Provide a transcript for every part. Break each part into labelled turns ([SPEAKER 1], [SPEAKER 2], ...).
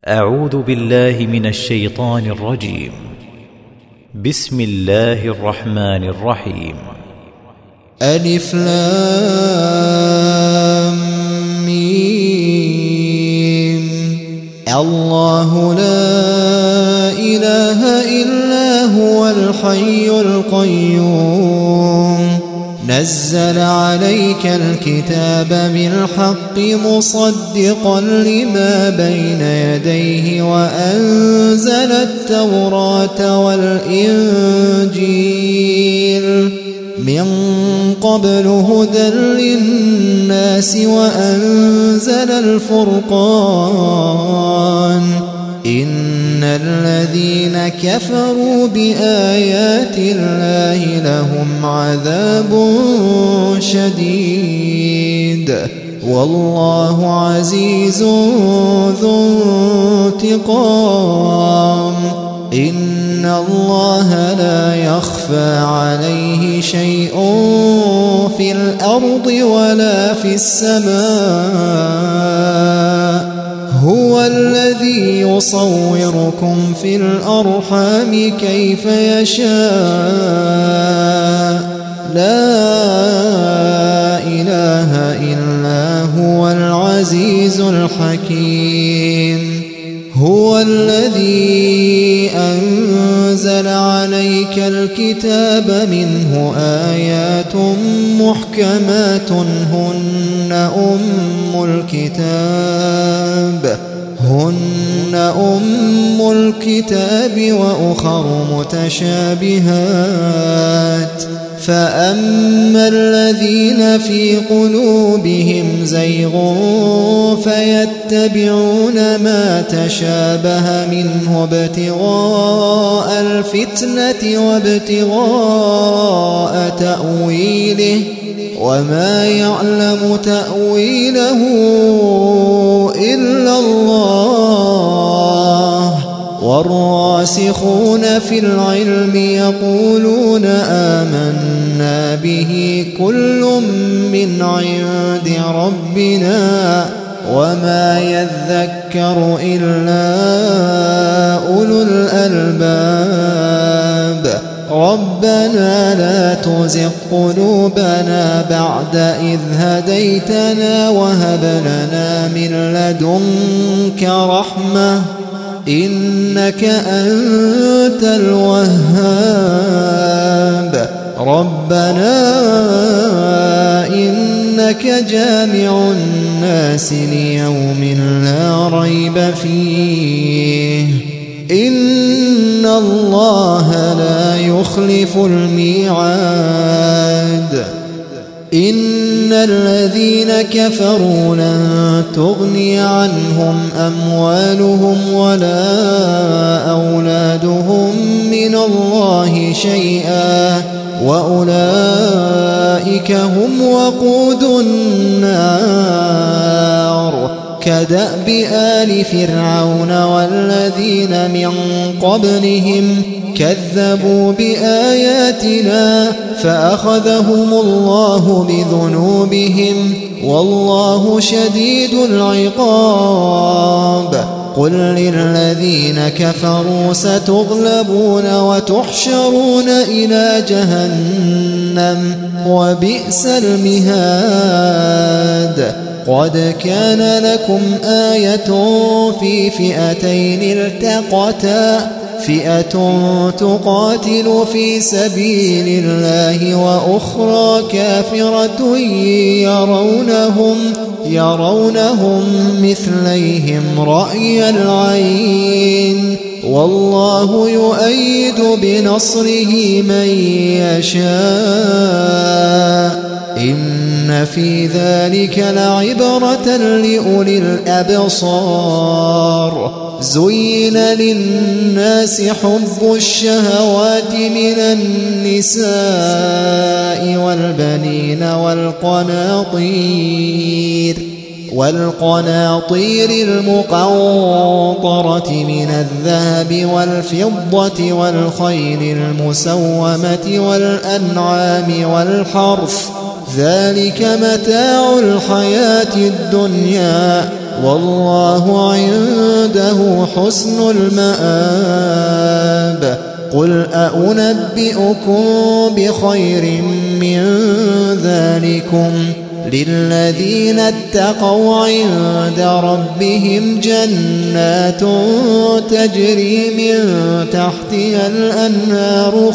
[SPEAKER 1] أعوذ بالله من الشيطان الرجيم. بسم الله الرحمن الرحيم.
[SPEAKER 2] ألف لام ميم. الله لا إله إلا هو الحي القيوم نزل عليك الكتاب بالحق مصدقا لما بين يديه وأنزل التوراة والإنجيل من قبل هدى للناس وأنزل الفرقان إن الذين كفروا بآيات الله لهم عذاب شديد والله عزيز ذو انتقام إن الله لا يخفى عليه شيء في الأرض ولا في السماء هو الذي يصوركم في الأرحام كيف يشاء لا إله إلا هو العزيز الحكيم هو الذي أنزل عليك الكتاب منه آيات محكمات هن أم الكتاب وأخر متشابهات فأما الذين في قلوبهم زيغ فيتبعون ما تشابه منه ابتغاء الفتنة وابتغاء تأويله وما يعلم تأويله إلا الله والراسخون في العلم يقولون آمنا به كل من عند ربنا وما يذكر إلا أولو الألباب ربنا لا تزغ قلوبنا بعد إذ هديتنا وهب لنا من لدنك رحمة إنك أنت الوهاب ربنا إنك جامع الناس ليوم لا ريب فيه إن الله لا يخلف الميعاد إن الذين كفروا لن تغني عنهم أموالهم ولا أولادهم من الله شيئا وأولئك هم وقود النار كدأب آل فرعون والذين من قبلهم كذبوا بآياتنا فأخذهم الله بذنوبهم والله شديد العقاب قل للذين كفروا ستغلبون وتحشرون إلى جهنم وبئس المهاد قد كان لكم آية في فئتين التقتا فئة تقاتل في سبيل الله وأخرى كافرة يرونهم مثليهم رأي العين والله يؤيد بنصره من يشاء إن في ذلك لعبرة لأولي الأبصار زين للناس حب الشهوات من النساء والبنين والقناطير المقنطرة من الذهب والفضة والخيل المسومة والأنعام والحرث ذلك متاع الحياة الدنيا والله عنده حسن المآب قل أنبئكم بخير من ذلكم للذين اتقوا عند ربهم جنات تجري من تحتها الأنهار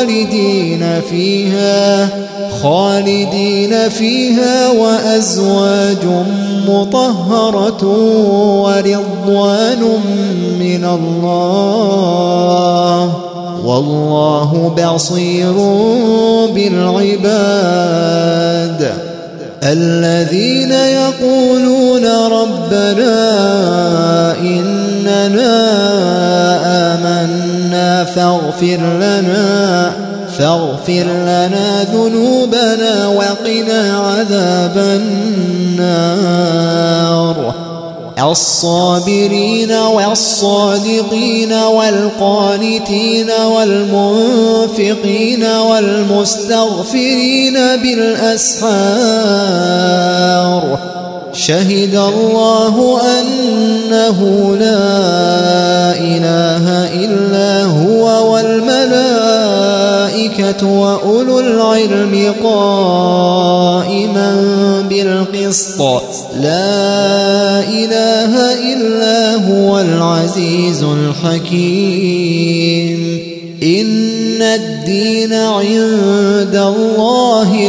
[SPEAKER 2] خالدين فيها وأزواج مطهرة ورضوان من الله والله بصير بالعباد الذين يقولون ربنا إننا آمنا فاغفر لنا ذنوبنا وقنا عذاب النار الصابرين والصادقين والقانتين والمنفقين والمستغفرين بالأسحار شهد الله أنه لا إله إلا هو والملائكة وأولو العلم قائما بالقسط لا إله إلا هو العزيز الحكيم إن الدين عند الله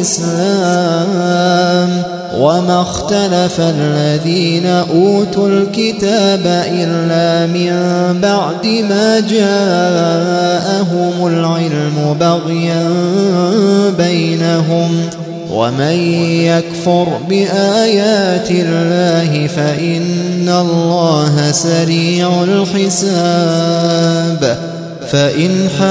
[SPEAKER 2] الإسلام وما اختلف الذين أوتوا الكتاب إلا من بعد ما جاءهم العلم بغيا بينهم ومن يكفر بآيات الله فإن الله سريع الحساب فإن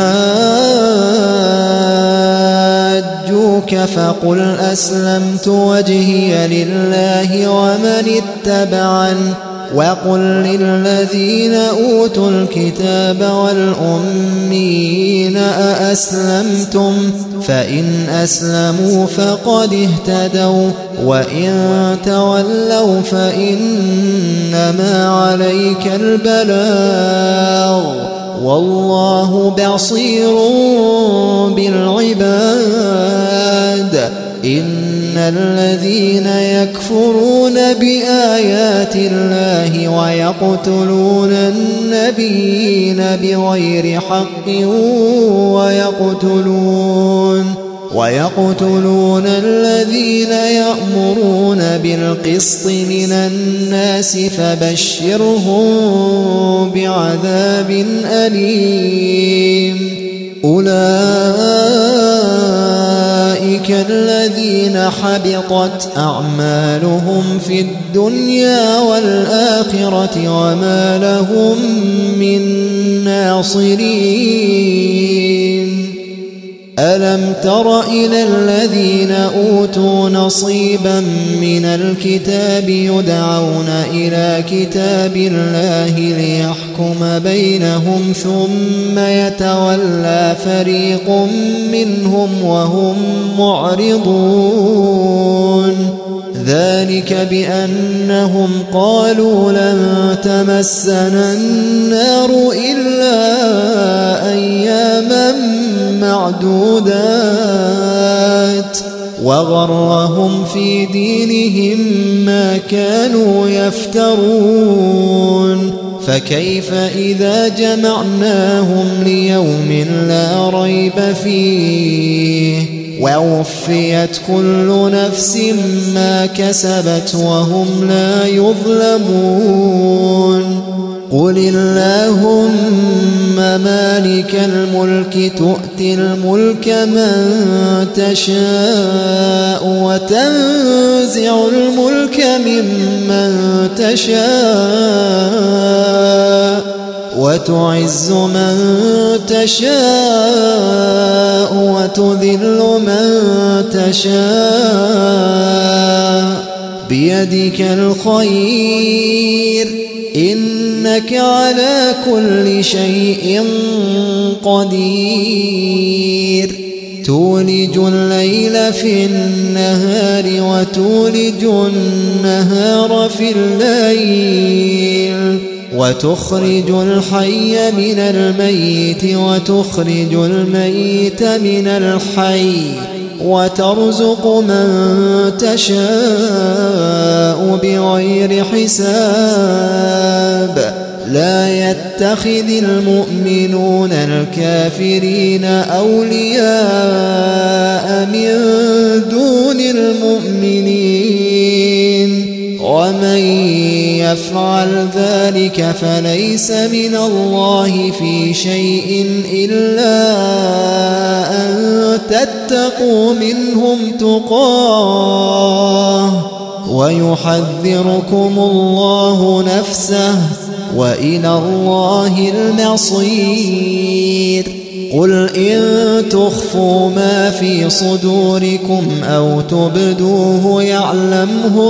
[SPEAKER 2] حاجوك فقل أسلمت وجهي لله ومن اتبعن وقل للذين أوتوا الكتاب والأميين أأسلمتم فإن أسلموا فقد اهتدوا وإن تولوا فإنما عليك البلاغ والله بصير بالعباد إن الذين يكفرون بآيات الله ويقتلون النبيين بغير حق ويقتلون الذين يأمرون بالقسط من الناس فبشرهم بعذاب أليم أولئك الذين حبطت أعمالهم في الدنيا والآخرة وما لهم من ناصرين ألم تر إلى الذين أوتوا نصيبا من الكتاب يدعون إلى كتاب الله ليحكم بينهم ثم يتولى فريق منهم وهم معرضون ذلك بأنهم قالوا لن تمسنا النار إلا أياما معدودات وغرهم في دينهم ما كانوا يفترون فكيف إذا جمعناهم ليوم لا ريب فيه ووفيت كل نفس ما كسبت وهم لا يظلمون قل اللهم مالك الملك تؤتي الملك من تشاء وتنزع الملك ممن تشاء وتعز من تشاء وتذل من تشاء بيدك الخير إنك على كل شيء قدير تولج الليل في النهار وتولج النهار في الليل وتخرج الحي من الميت وتخرج الميت من الحي وترزق من تشاء بغير حساب لا يتخذ المؤمنون الكافرين أولياء من دون المؤمنين ومن يفعل ذلك فليس من الله في شيء إلا أن تتقوا منهم تقاه ويحذركم الله نفسه وإلى الله المصير قل إن تخفوا ما في صدوركم أو تبدوه يعلمه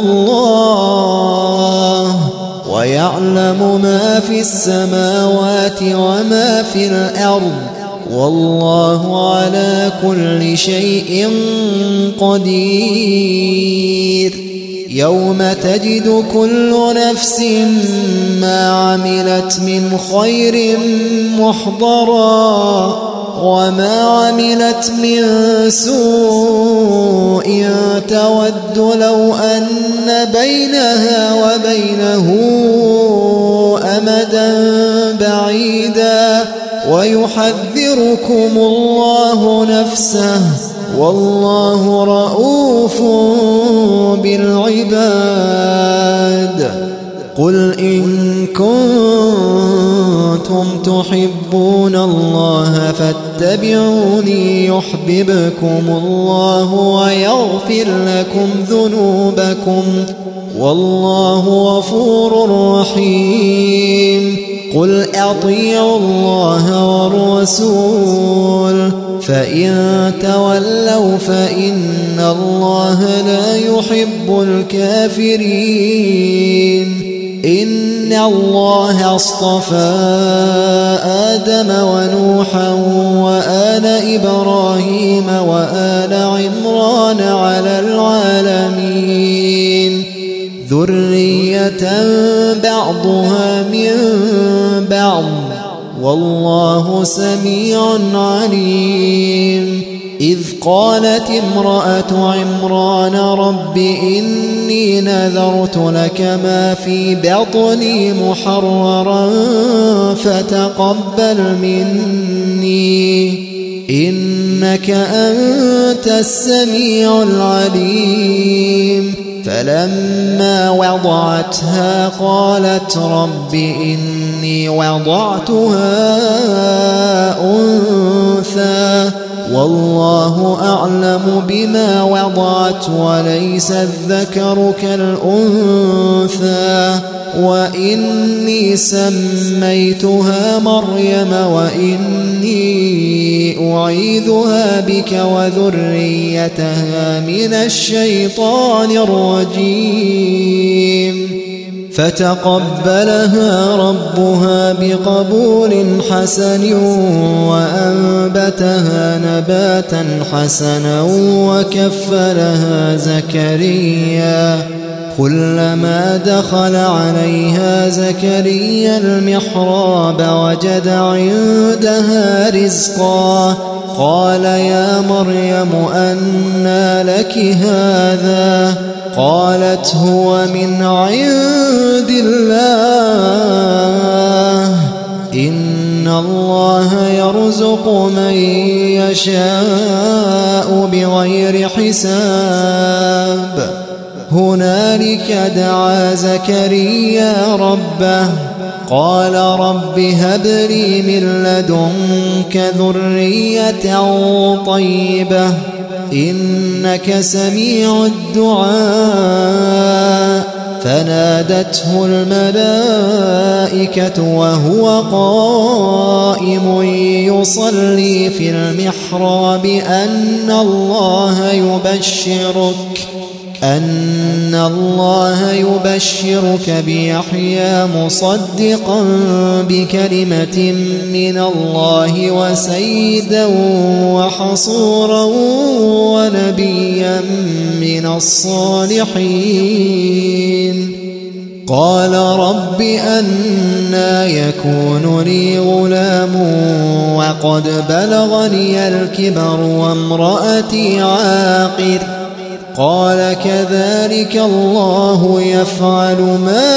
[SPEAKER 2] الله ويعلم ما في السماوات وما في الأرض والله على كل شيء قدير يوم تجد كل نفس ما عملت من خير محضرا وما عملت من سوء تود لو أن بينها وبينه أمدا بعيدا ويحذركم الله نفسه والله رؤوف بالعباد قل إن كنتم تحبون الله فاتبعوني يحببكم الله ويغفر لكم ذنوبكم والله غفور رحيم قل أطيعوا الله والرسول فإن تولوا فإن الله لا يحب الكافرين إن الله اصطفى آدم ونوحا وآل إبراهيم وآل عمران على العالمين ذرية بعضها من بعض والله سميع عليم إذ قالت امرأة عمران رب إني نذرت لك ما في بطني محررا فتقبل مني إنك أنت السميع العليم فلما وضعتها قالت رب إني وضعتها أنثى والله أعلم بما وضعت وليس الذكر كالأنثى وإني سميتها مريم وإني أعيذها بك وذريتها من الشيطان الرجيم فتقبلها ربها بقبول حسن وأنبتها نباتا حسنا وكفلها زكريا كلما دخل عليها زكريا المحراب وجد عندها رزقا قال يا مريم أنى لك هذا قالت هو من عند الله إن الله يرزق من يشاء بغير حساب هنالك دعا زكريا ربه قال رب هب لي من لدنك ذرية طيبة إنك سميع الدعاء فنادته الملائكة وهو قائم يصلي في المحراب أن الله أن الله يبشرك بيحيى مصدقا بكلمة من الله وسيدا وحصورا ونبيا من الصالحين. قال رب أنى يكون لي غلام وقد بلغني الكبر وامرأتي عاقر. قال كذلك الله يفعل ما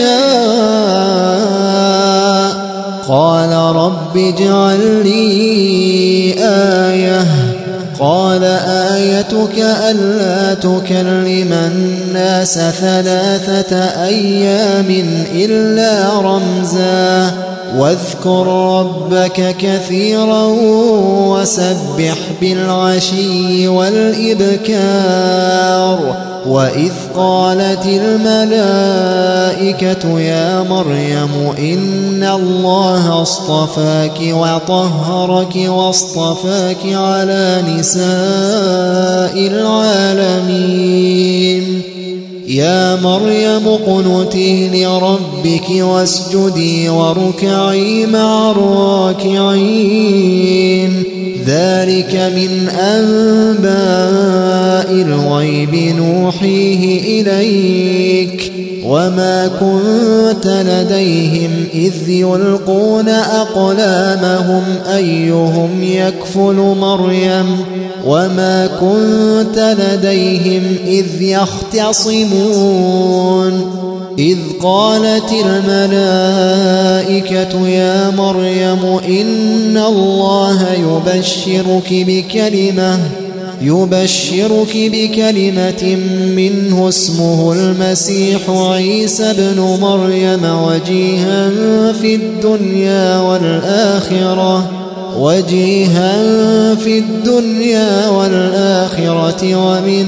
[SPEAKER 2] يشاء. قال رب اجعل لي آية. قال آيتك ألا تكلم الناس 3 أيام إلا رمزا واذكر ربك كثيرا وسبح بالعشي والإبكار. وإذ قالت الملائكة يا مريم إن الله اصطفاك وطهرك واصطفاك على نساء العالمين. يا مريم اقنتي لربك واسجدي واركعي مع الراكعين. ذلك من أنباء الغيب نوحيه إليك وما كنت لديهم إذ يلقون أقلامهم أيهم يكفل مريم وما كنت لديهم إذ يختصمون. إذ قالت الملائكة يا مريم إن الله يبشرك بكلمة منه اسمه المسيح عيسى ابن مريم وجيها في الدنيا والآخرة ومن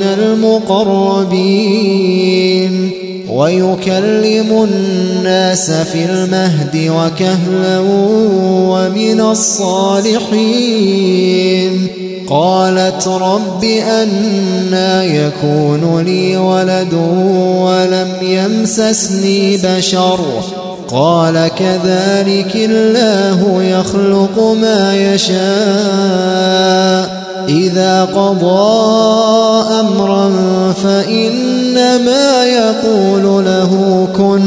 [SPEAKER 2] المقربين ويكلم الناس في المهد وكهلا ومن الصالحين. قالت رب أنى يكون لي ولد ولم يمسسني بشر. قال كذلك الله يخلق ما يشاء إذا قضى أمرا فإنما يقول له كن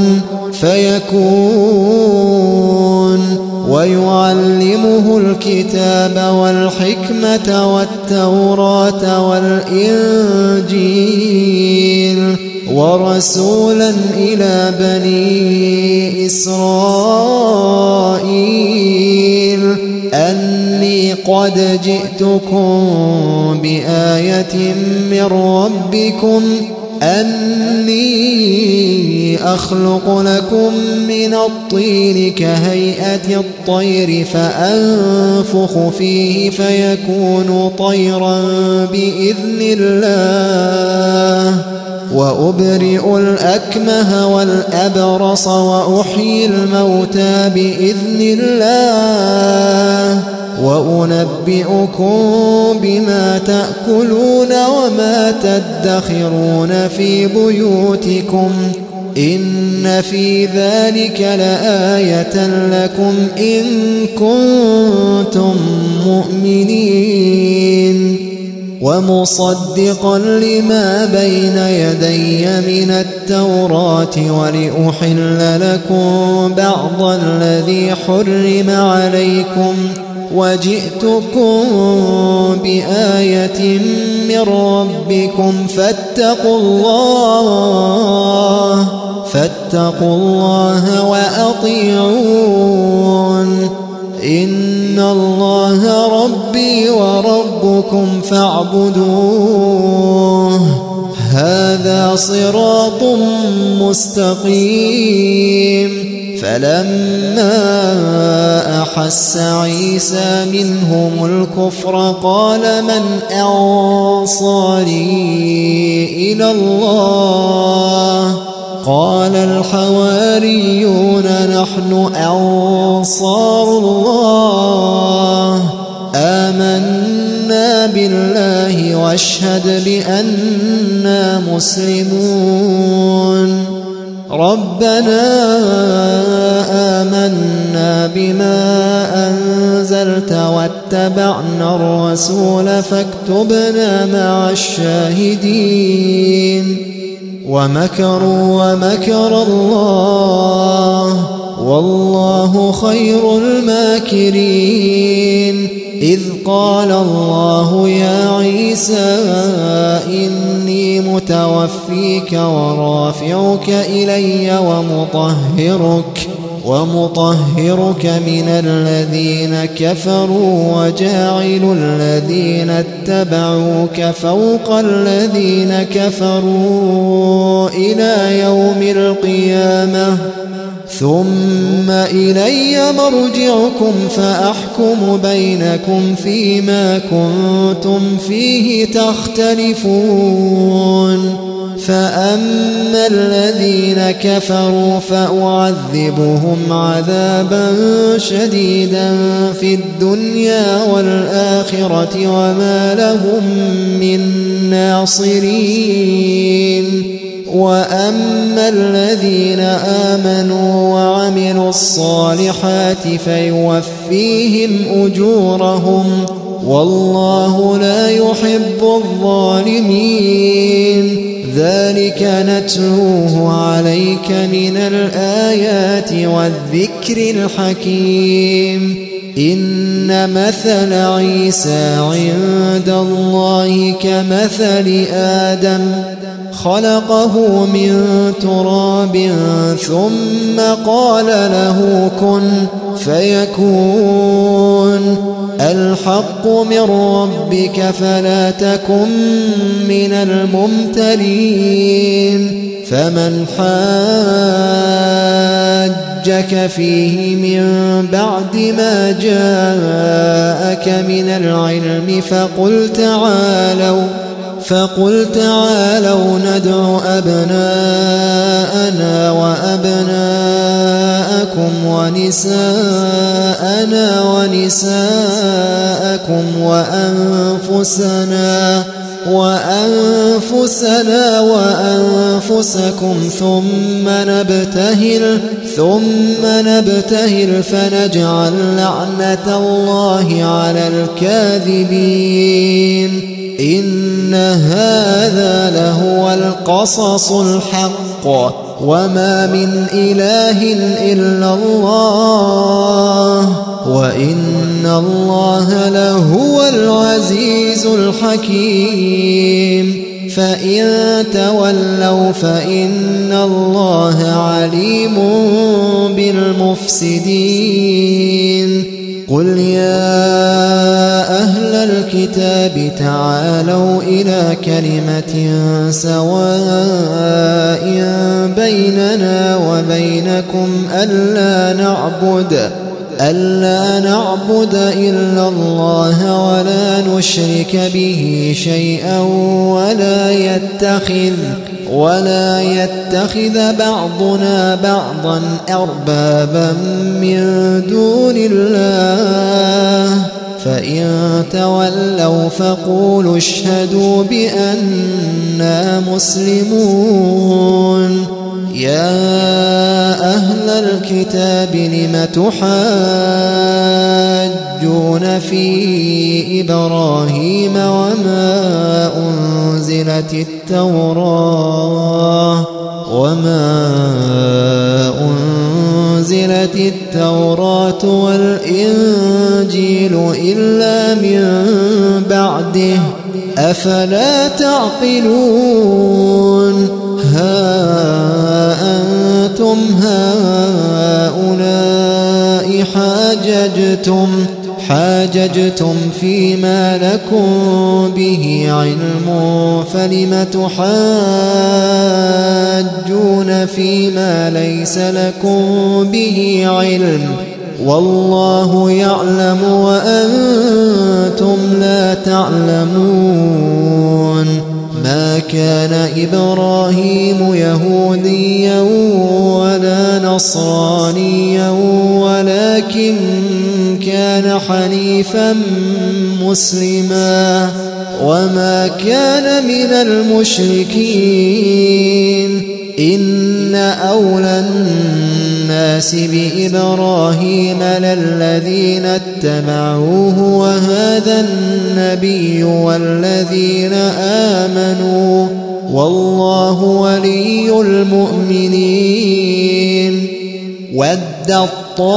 [SPEAKER 2] فيكون. ويعلمه الكتاب والحكمة والتوراة والإنجيل ورسولا إلى بني إسرائيل أني قد جئتكم بآية من ربكم أني أخلق لكم من الطين كهيئة الطير فأنفخ فيه فيكون طيرا بإذن الله وأبرئ الأكمه والأبرص وأحيي الموتى بإذن الله وأنبئكم بما تأكلون وما تدخرون في بيوتكم إن في ذلك لآية لكم إن كنتم مؤمنين. ومصدقا لما بين يدي من التوراة ولأحل لكم بعض الذي حرم عليكم وجئتكم بآية من ربكم فاتقوا الله وأطيعون. إن الله ربي وربكم فاعبدوه هذا صراط مستقيم. فلما أحس عيسى منهم الكفر قال من أنصاري إلى الله قال الحواريون نحن أنصار الله آمنا بالله واشهد بأننا مسلمون. ربنا آمنا بما أنزلت واتبعنا الرسول فاكتبنا مع الشاهدين. ومكروا ومكر الله والله خير الماكرين. إذ قال الله يا عيسى إني متوفيك ورافعك إلي ومطهرك من الذين كفروا وجاعل الذين اتبعوك فوق الذين كفروا إلى يوم القيامة ثم إلي مرجعكم فأحكم بينكم فيما كنتم فيه تختلفون. فأما الذين كفروا فأعذبهم عذابا شديدا في الدنيا والآخرة وما لهم من ناصرين. وأما الذين آمنوا وعملوا الصالحات فيوفيهم أجورهم والله لا يحب الظالمين. ذلك نتلوه عليك من الآيات والذكر الحكيم. إن مثل عيسى عند الله كمثل آدم خلقه من تراب ثم قال له كن فيكون. الحق من ربك فلا تكن من الممترين. فمن حاجك فيه من بعد ما جاءك من العلم فقل تعالوا ندع أبناءنا وأبناءكم ونساءنا ونساءكم وأنفسنا وأنفسكم ثم نبتهل فنجعل لعنة الله على الكاذبين. إن هذا لهو القصص الحق وما من إله إلا الله وإن الله لهو العزيز الحكيم. فإن تولوا فإن الله عليم بالمفسدين. قل يا أهل الكتاب تعالوا إلى كلمة سواء بيننا وبينكم ألا نعبد إلا الله ولا نشرك به شيئا ولا يتخذ بعضنا بعضا أربابا من دون الله. فإن تولوا فقولوا اشهدوا بأننا مسلمون. يا أهل الكتاب لم تحاجون في إبراهيم وما أنزلت التوراة والإنجيل إلا من بعده أفلا تعقلون. ها أنتم هؤلاء حاججتم فيما لكم به علم فلم تحاجون فيما ليس لكم به علم والله يعلم وأنتم لا تعلمون. ما كان إبراهيم يهوديا ولا نصرانيا ولكن كان كان حنيفا مسلما وما كان من المشركين إن أولى الناس بإبراهيم للذين اتبعوه وهذا النبي والذين آمنوا والله ولي المؤمنين ودت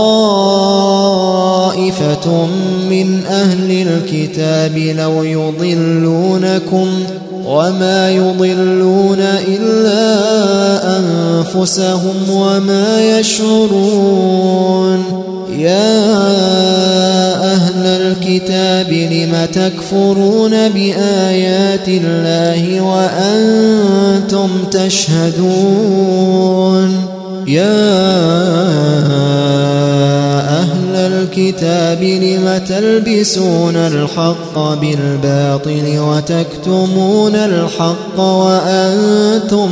[SPEAKER 2] طائفة من أهل الكتاب لو يضلونكم وما يضلون إلا أنفسهم وما يشعرون يا أهل الكتاب لم تكفرون بآيات الله وأنتم تشهدون يا أهل الكتاب لم تلبسون الحق بالباطل وتكتمون الحق وأنتم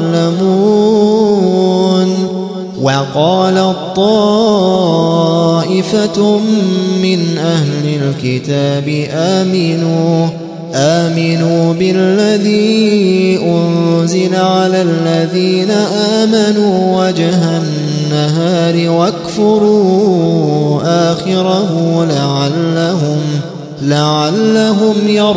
[SPEAKER 2] تعلمون وقالت طائفة من أهل الكتاب آمنوا بالذي أنزل على الذين آمنوا وجه النهار واكفروا آخره لعلهم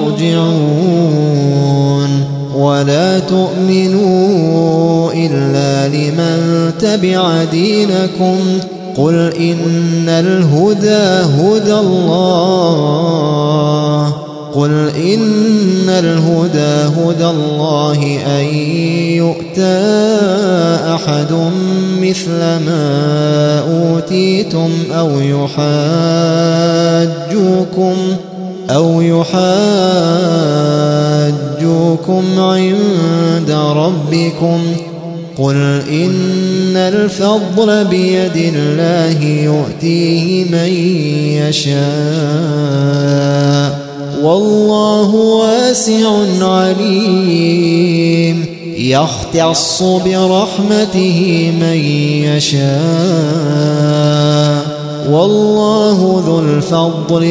[SPEAKER 2] يرجعون ولا تؤمنوا إلا لمن تبع دينكم قل إن الهدى هدى الله أن يؤتى أحد مثل ما أوتيتم أو يحاجوكم عند ربكم قل إن الفضل بيد الله يؤتيه من يشاء والله واسع عليم يختص برحمته من يشاء والله ذو الفضل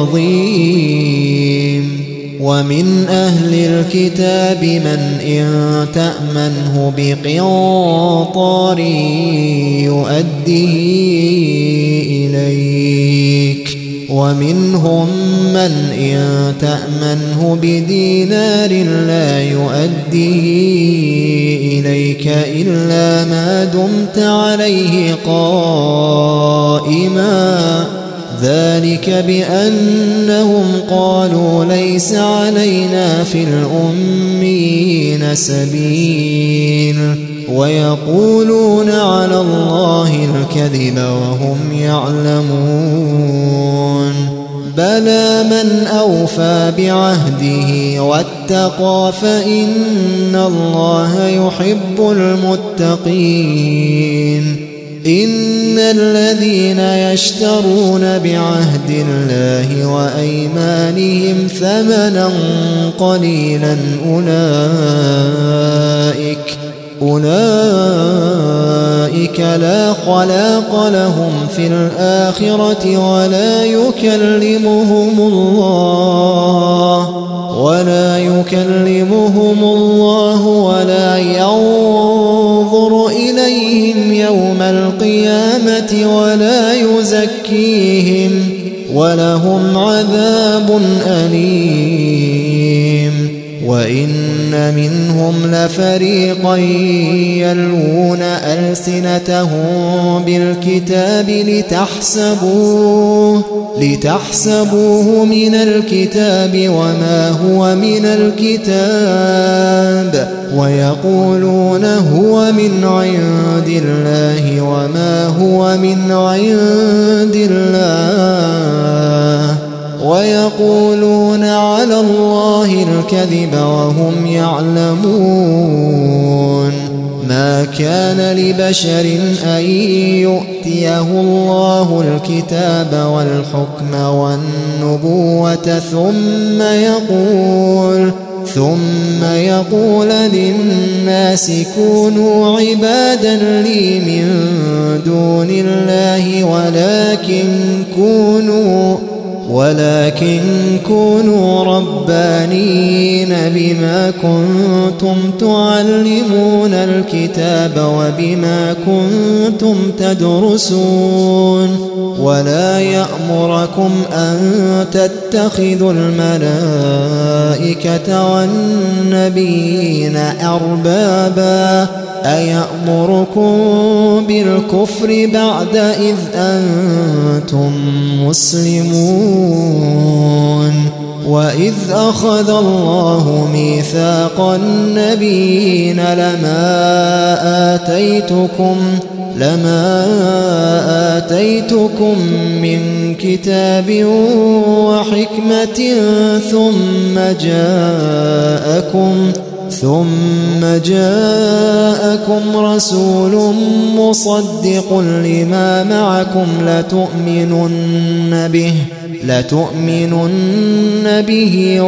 [SPEAKER 2] العظيم ومن أهل الكتاب من إن تأمنه بقنطار يؤديه إليك ومنهم من إن تأمنه بدينار لا يؤديه إليك إلا ما دمت عليه قائما ذلك بأنهم قالوا ليس علينا في الأميين سبيل ويقولون على الله الكذب وهم يعلمون بلى من أوفى بعهده واتقى فإن الله يحب المتقين إن الذين يشترون بعهد الله وأيمانهم ثمنا قليلا أولئك لا خلاق لهم في الآخرة ولا يكلمهم الله ولا ينظر إليهم يوم القيامة ولا يزكيهم ولهم عذاب أليم وإن منهم لفريقا يلوون ألسنتهم بالكتاب لتحسبوه من الكتاب وما هو من الكتاب ويقولون هو من عند الله وما هو من عند الله ويقولون على الله الكذب وهم يعلمون ما كان لبشر أن يؤتيه الله الكتاب والحكم والنبوة ثم يقول للناس كونوا عبادا لي من دون الله ولكن كونوا ربانين بما كنتم تعلمون الكتاب وبما كنتم تدرسون ولا يأمركم أن تتخذوا الملائكة والنبيين أربابا أيأمركم بالكفر بعد إذ أنتم مسلمون وإذ أخذ الله ميثاق النبيين لما آتيتكم من كتاب وحكمة ثم جاءكم رسول مصدق لما معكم لتؤمنن به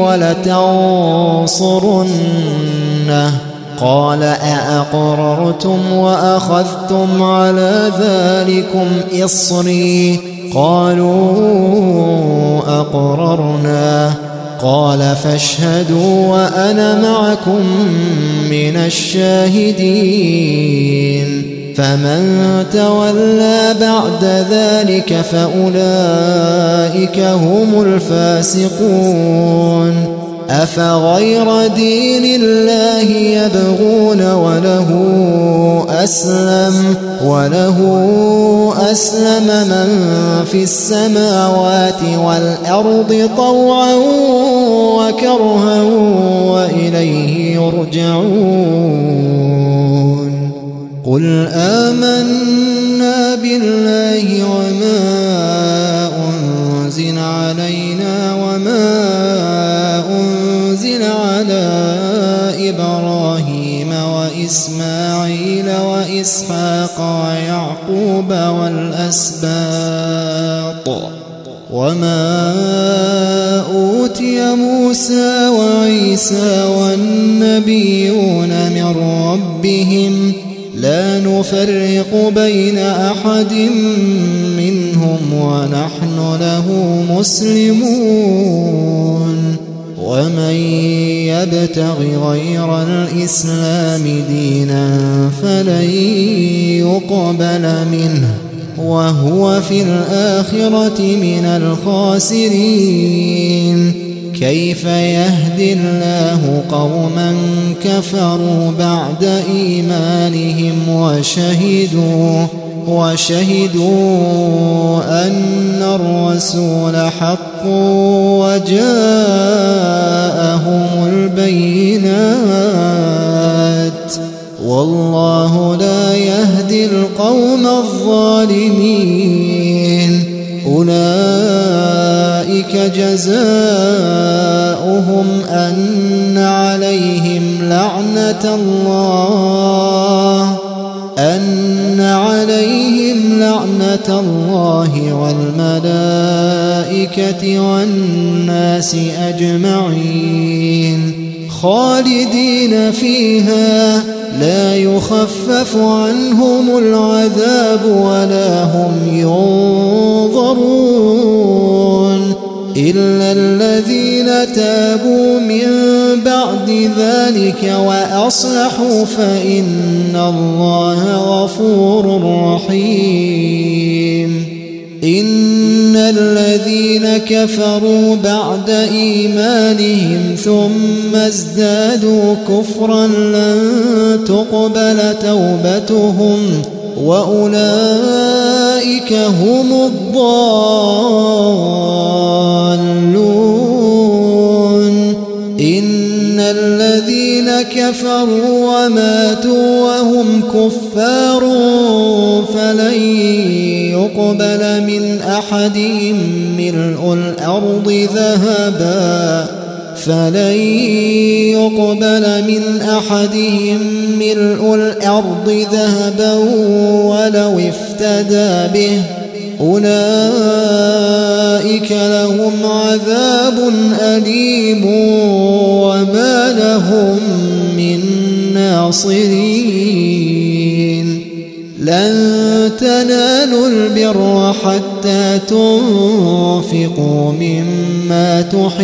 [SPEAKER 2] ولتنصرنه قال أأقررتم وأخذتم على ذلكم إصري قالوا أقررنا قال فاشهدوا وأنا معكم من الشاهدين فمن تولى بعد ذلك فأولئك هم الفاسقون أفغير دين الله يبغون وله أسلم من في السماوات والأرض طوعا وكرها وإليه يرجعون قل آمنا بالله وما أنزل علينا وما أنزل على إبراهيم وإسماعيل وإسحاق ويعقوب والأسباط وما أوتي موسى وعيسى والنبيون من ربهم لا نفرق بين أحد منهم ونحن له مسلمون ومن يبتغ غير الإسلام دينا فلن يقبل منه وهو في الآخرة من الخاسرين كيف يهدي الله قوما كفروا بعد إيمانهم وشهدوا أن الرسول حق وجاءهم البينات والله لا يهدي القوم الظالمين أولئك جزاؤهم أن عليهم لعنة الله والملائكة والناس أجمعين خالدين فيها لا يخفف عنهم العذاب ولا هم ينظرون إلا الذين تابوا من بعد ذلك وأصلحوا فإن الله غفور رحيم إن الذين كفروا بعد إيمانهم ثم ازدادوا كفرا لن تقبل توبتهم وأولئك هم الضالون إن الذين كفروا وماتوا وهم كفار فلن يقبل من أحدهم ملء الأرض ذهبا ولو افتدى به أولئك أولئك لهم عذاب أليم وما لهم من ناصرين لن تنالوا البر حتى تنفقوا مما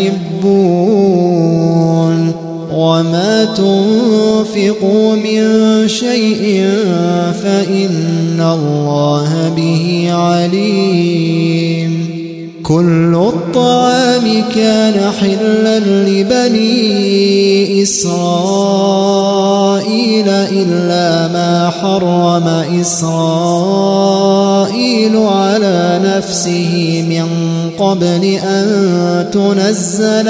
[SPEAKER 2] تحبون وما تنفقوا من شيء فإن الله به عليم كل الطعام كان حلا لبني إسرائيل إلا ما حرم إسرائيل على نفسه من قبل أن تنزل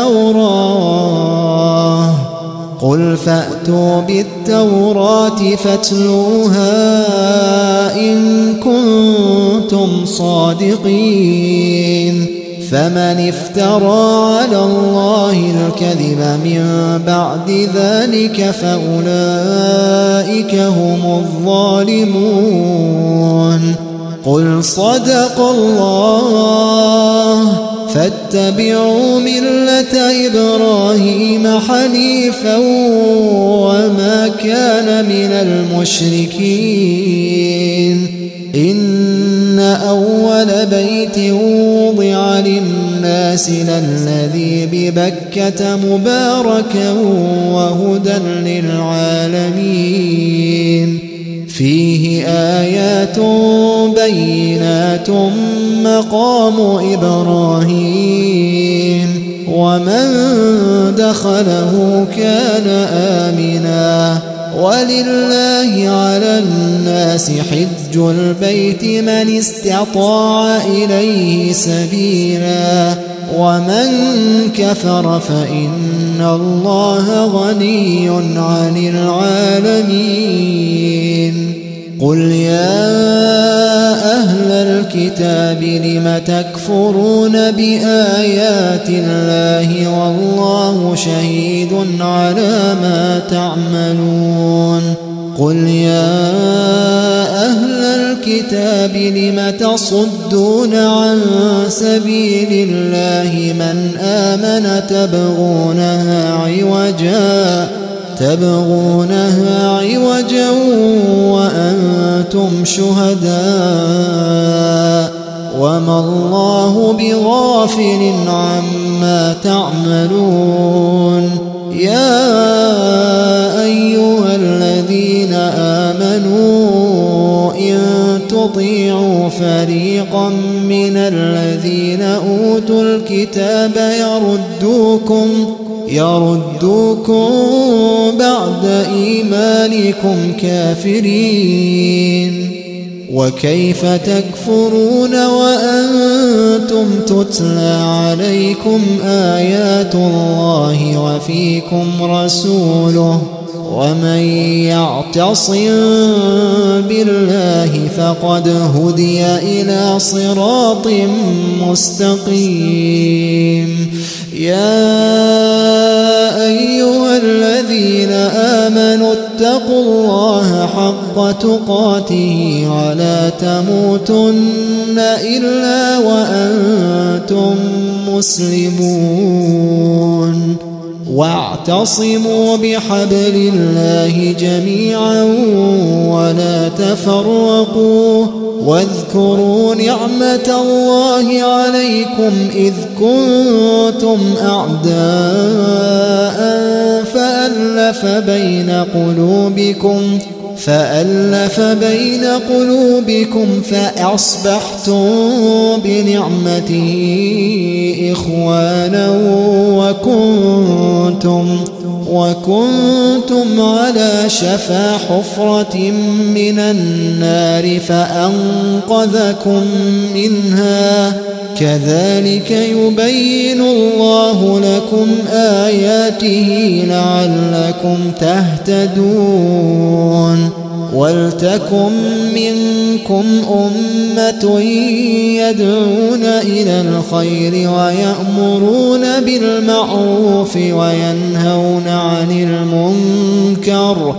[SPEAKER 2] التوراة قل فأتوا بالتوراة فاتلوها إن كنتم صادقين فمن افترى على الله الكذب من بعد ذلك فأولئك هم الظالمون قل صدق الله فاتبعوا ملة إبراهيم حنيفا وما كان من المشركين إن أول بيت وضع للناس للذي ببكة مباركا وهدى للعالمين فيه آيات بينات مقام إبراهيم ومن دخله كان آمنا ولله على الناس حج البيت من استطاع إليه سبيلا ومن كفر فإن الله غني عن العالمين قل يا أهل الكتاب لم تكفرون بآيات الله والله شهيد على ما تعملون قل يا أهل الكتاب لم تصدون عن سبيل الله من آمن تبغونها عوجا وأنتم شهداء وما الله بغافل عما تعملون يا أيها الذين آمنوا إن تطيعوا فريقا من الذين أوتوا الكتاب يردوكم بعد إيمانكم كافرين وكيف تكفرون وأنتم تتلى عليكم آيات الله وفيكم رسوله ومن يعتصم بالله فقد هدي إلى صراط مستقيم يا أيها الذين آمنوا اتقوا الله حق تقاته ولا تموتن إلا وأنتم مسلمون واعتصموا بحبل الله جميعا ولا تفرقوا واذكروا نعمة الله عليكم إذ كنتم أعداء فألف بين قلوبكم فأصبحتم بنعمته إخوانا وكنتم على شفا حفرة من النار فأنقذكم منها كذلك يبين الله لكم آياته لعلكم تهتدون ولتكن منكم أمة يدعون إلى الخير ويأمرون بالمعروف وينهون عن المنكر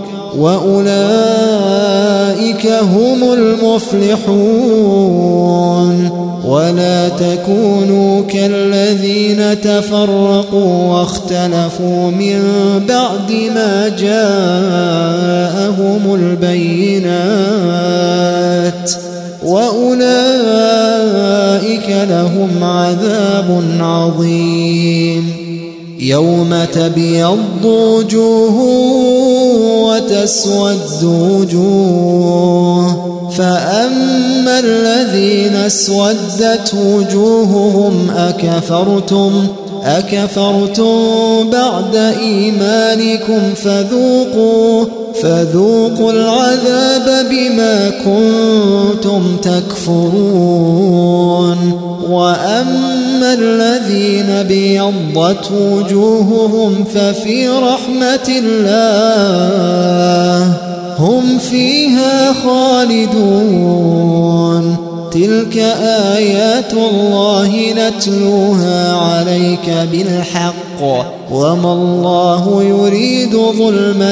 [SPEAKER 2] وأولئك هم المفلحون ولا تكونوا كالذين تفرقوا واختلفوا من بعد ما جاءهم البينات وأولئك لهم عذاب عظيم. يوم تبيض وجوه وتسود وجوه فأما الذين اسودت وجوههم أكفرتم بعد إيمانكم فذوقوا العذاب بما كنتم تكفرون. وأما الذين بيضت وجوههم ففي رحمة الله هم فيها خالدون. تلك آيات الله نتلوها عليك بالحق وما الله يريد ظلما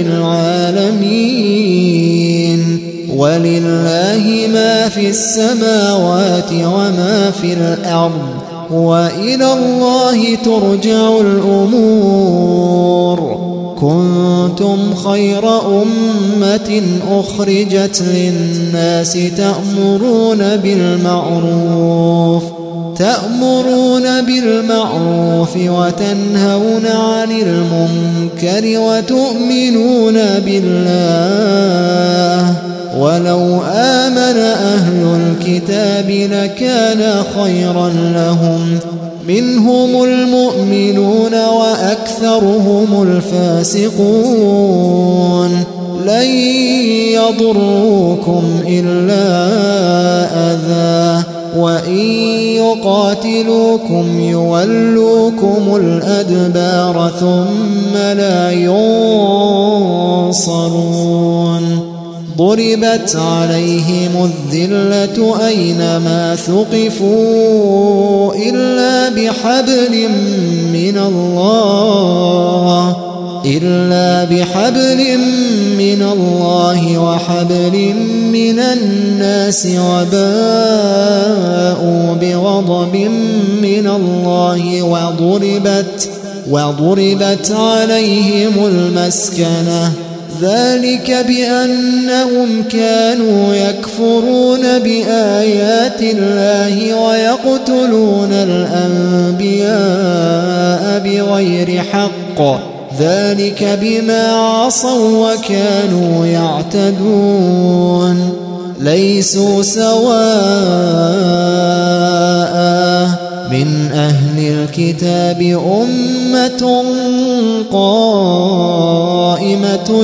[SPEAKER 2] للعالمين. ولله ما في السماوات وما في الأرض وإلى الله ترجع الأمور. كنتم خير أمة أخرجت للناس تأمرون بالمعروف وتنهون عن المنكر وتؤمنون بالله. ولو آمن أهل الكتاب لكان خيرا لهم منهم المؤمنون وأكثرهم الفاسقون. لن يضروكم إلا أذى وإن يقاتلوكم يولوكم الأدبار ثم لا ينصرون. ضربت عليهم الذلة أينما ثقفوا إلا بحبل من الله وحبل من الناس وباءوا بغضب من الله وضربت عليهم المسكنة. ذلك بأنهم كانوا يكفرون بآيات الله ويقتلون الأنبياء بغير حق. ذلك بما عصوا وكانوا يعتدون. ليسوا سواء من أهل الكتاب أمة قائمة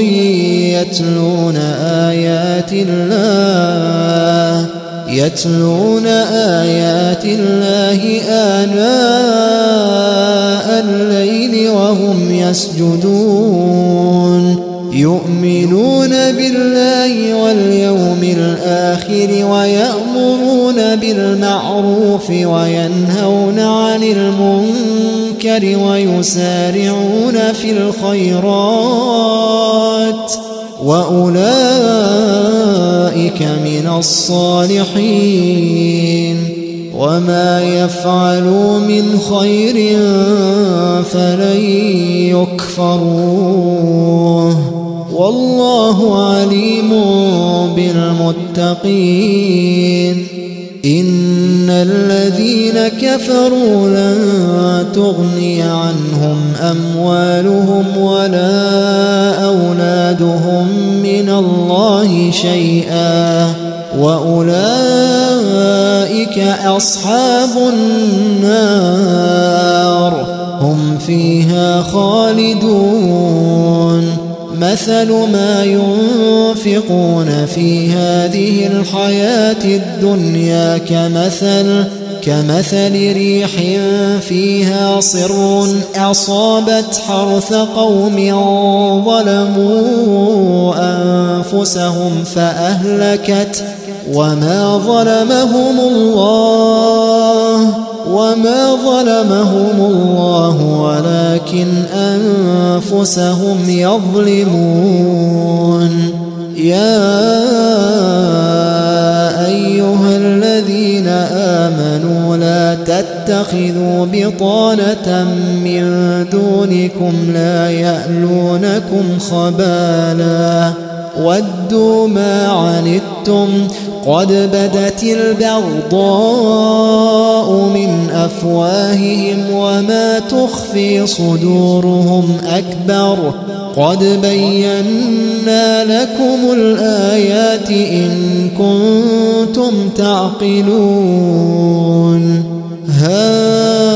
[SPEAKER 2] يتلون آيات الله آناء الليل وهم يسجدون. يؤمنون بالله واليوم الآخر ويأمرون بالمعروف وينهون عن المنكر ويسارعون في الخيرات وأولئك من الصالحين. وما يفعلوا من خير فلن يكفروه والله عليم بالمتقين. إن الذين كفروا لن تغني عنهم أموالهم ولا أولادهم من الله شيئا وأولئك أصحاب النار هم فيها خالدون. مثل ما ينفقون في هذه الحياة الدنيا كمثل ريح فيها صر أصابت حرث قوم ظلموا أنفسهم فأهلكت وما ظلمهم الله ولكن أنفسهم يظلمون. يا أيها الذين الذين آمنوا لا تتخذوا بطانة من دونكم لا يألونكم خبالا ودوا ما عنتم قد بدت البغضاء من أفواههم وما تخفي صدورهم أكبر قد بينا لكم الآيات إن كنتم تعقلون ها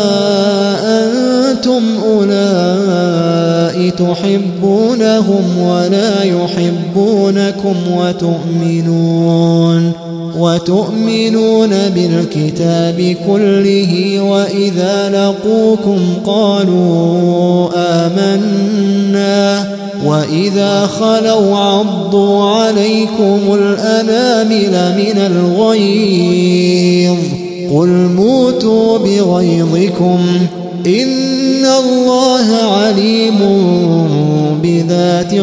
[SPEAKER 2] أنتم أولئك تحبونهم ولا يحبونكم وتؤمنون بالكتاب كله وإذا لقوكم قالوا آمنا وإذا خلوا عضوا عليكم الأنامل من الغيظ قل موتوا بغيظكم إن الله عليم بذات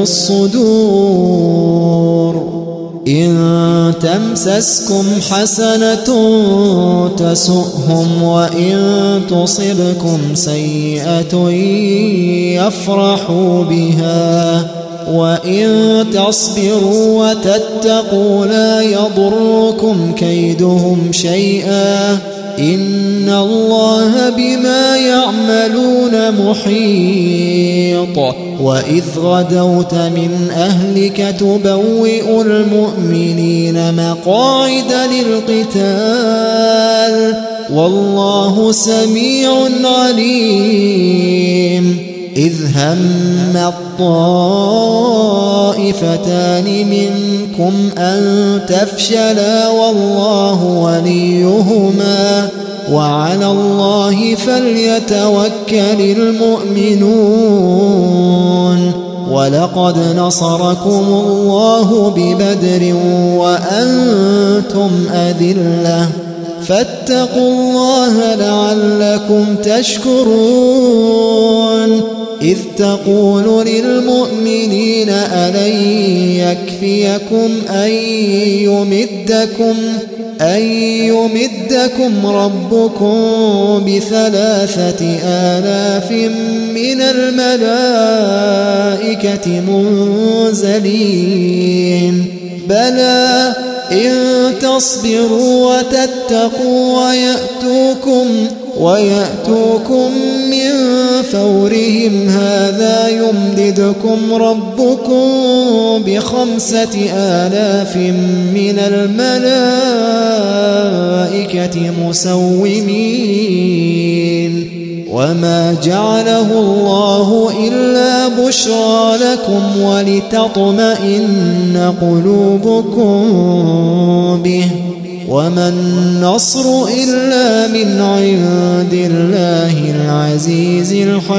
[SPEAKER 2] الصدور إن تمسسكم حسنة تسؤهم وإن تصبكم سيئة يفرحوا بها وإن تصبروا وتتقوا لا يضركم كيدهم شيئا إن الله بما يعملون محيط وإذ غدوت من أهلك تبوئ المؤمنين مقاعد للقتال والله سميع عليم إذ هم الطائفتان منكم أن تفشلا والله وليهما وعلى الله فليتوكل المؤمنون ولقد نصركم الله ببدر وأنتم أذلة فاتقوا الله لعلكم تشكرون إذ تقول للمؤمنين ألن يكفيكم أن يمدكم ربكم ب3,000 من الملائكة منزلين بلى إن تصبروا وتتقوا ويأتوكم من فورهم هذا يمددكم ربكم ب5,000 من الملائكة مسومين وما جعله الله إلا بشرى لكم ولتطمئن قلوبكم به وما النصر إلا من عند الله العزيز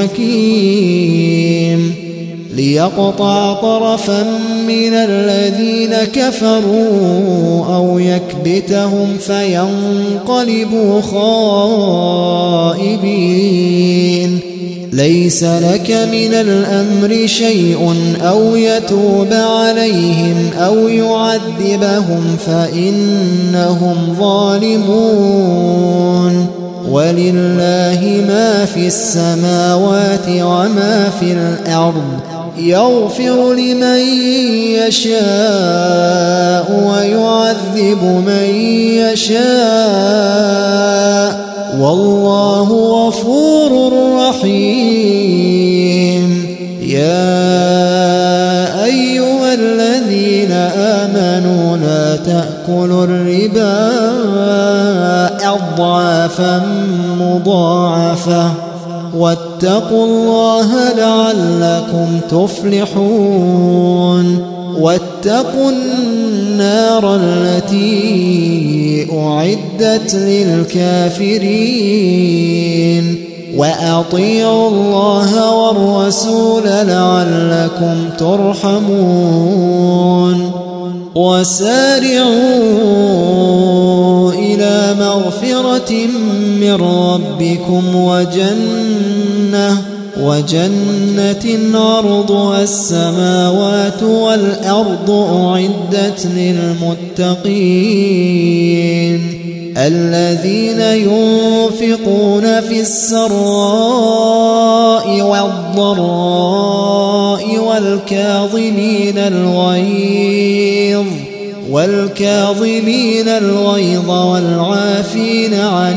[SPEAKER 2] الحكيم ليقطع طرفا من الذين كفروا أو يكبتهم فينقلبوا خائبين ليس لك من الأمر شيء أو يتوب عليهم أو يعذبهم فإنهم ظالمون ولله ما في السماوات وما في الأرض يغفر لمن يشاء ويعذب من يشاء والله غفور رحيم يا أيها الذين آمنوا لا تأكلوا الربا أضعافا مضاعفة واتقوا الله لعلكم تفلحون واتقوا النار التي أعدت للكافرين وأطيعوا الله والرسول لعلكم ترحمون وسارعوا إلى مغفرة من ربكم وجنة عرضها السماوات والأرض أعدت للمتقين الذين ينفقون في السراء والضراء والكاظمين الغيظ والعافين عن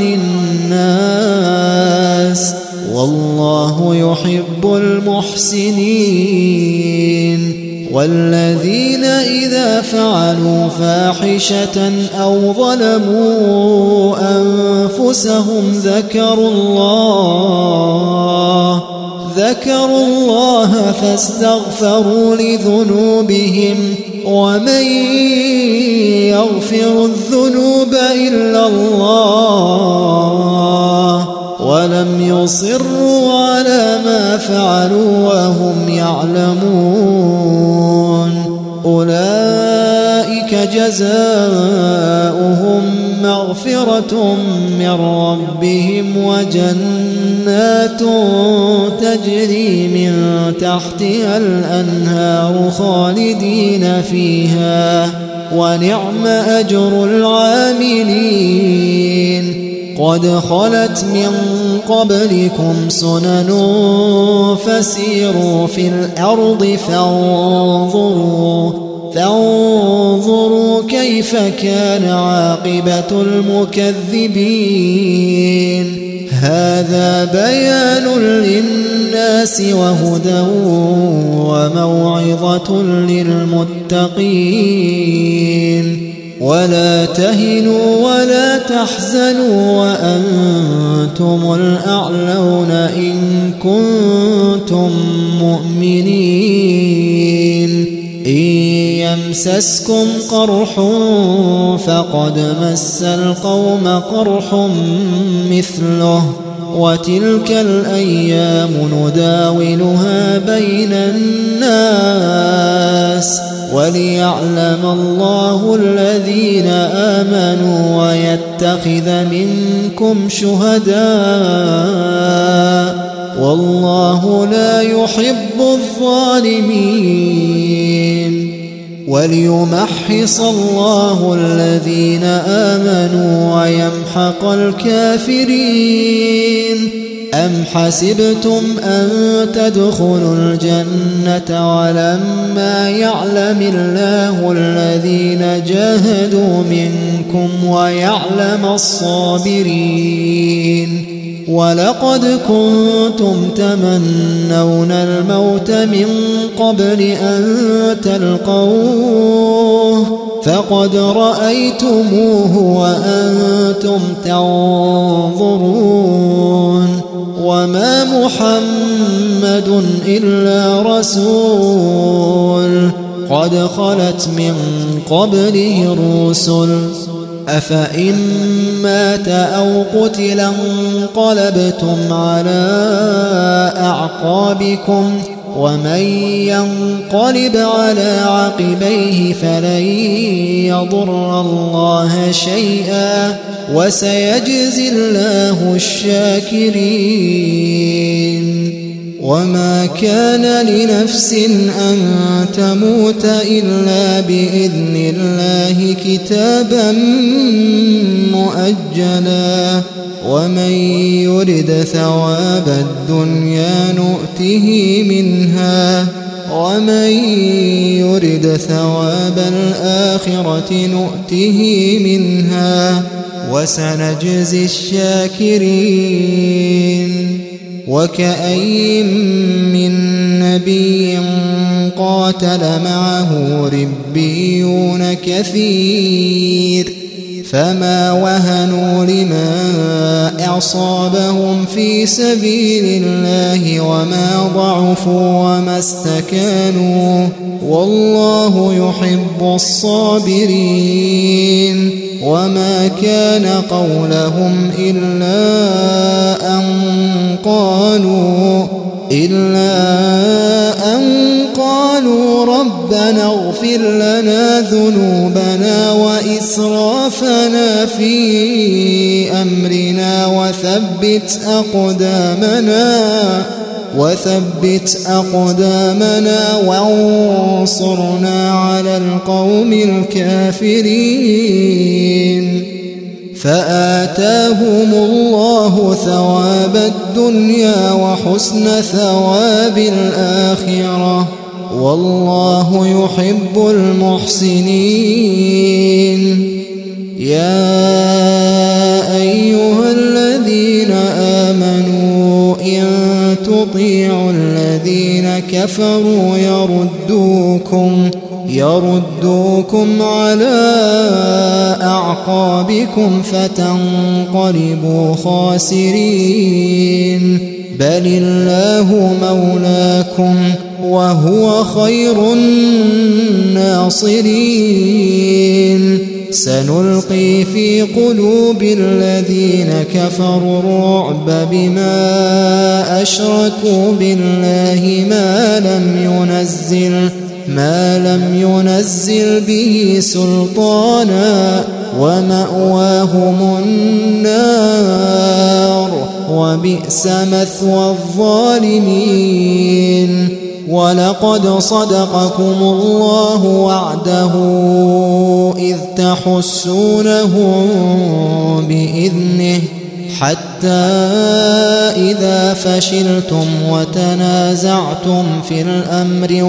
[SPEAKER 2] الناس والله يحب المحسنين والذين إذا فعلوا فاحشة أو ظلموا أنفسهم ذكروا الله فاستغفروا لذنوبهم ومن يغفر الذنوب إلا الله ولم يصروا على ما فعلوا وهم يعلمون أولئك جزاؤهم مغفرة من ربهم وجنات تجري من تحتها الأنهار خالدين فيها ونعم أجر العاملين قد خلت من قبلكم سنن فسيروا في الأرض فانظروا كيف كان عاقبة المكذبين هذا بيان للناس وهدى وموعظة للمتقين ولا تهنوا ولا تحزنوا وأنتم الأعلون إن كنتم مؤمنين إن يمسسكم قرح فقد مس القوم قرح مثله وتلك الأيام نداولها بين الناس وليعلم الله الذين آمنوا ويتخذ منكم شهداء والله لا يحب الظالمين وليمحص الله الذين آمنوا ويمحق الكافرين أم حسبتم أن تدخلوا الجنة ولما يعلم الله الذين جاهدوا منكم ويعلم الصابرين ولقد كنتم تمنون الموت من قبل أن تلقوه فقد رأيتموه وأنتم تنظرون وما محمد إلا رسول قد خلت من قبله الرسل أفإن مات أو قتل انقلبتم على أعقابكم ومن ينقلب على عقبيه فلن يضر الله شيئا وسيجزي الله الشاكرين وما كان لنفس أن تموت إلا بإذن الله كتابا مؤجلا ومن يرد ثواب الدنيا نؤته منها ومن يرد ثواب الآخرة نؤته منها وسنجزي الشاكرين وكأين من نبي قاتل معه ربيون كثير فما وهنوا لما أصابهم في سبيل الله وما ضعفوا وما استكانوا والله يحب الصابرين وما كان قولهم إلا أن قالوا ربنا اغفر لنا ذنوبنا وإسرافنا في أمرنا وثبت أقدامنا وانصرنا على القوم الكافرين فآتاهم الله ثواب الدنيا وحسن ثواب الآخرة والله يحب المحسنين. يا أيها الذين آمنوا إن تطيعوا الذين كفروا يردوكم على أعقابكم فتنقلبوا خاسرين. بل الله مولاكم وهو خير الناصرين. سنلقي في قلوب الذين كفروا الرعب بما أشركوا بالله ما لم ينزل به سلطانا ومأواهم النار وبئس مثوى الظالمين. ولقد صدقكم الله وعده إذ تحسونهم بإذنه حتى إذا فشلتم وتنازعتم في الأمر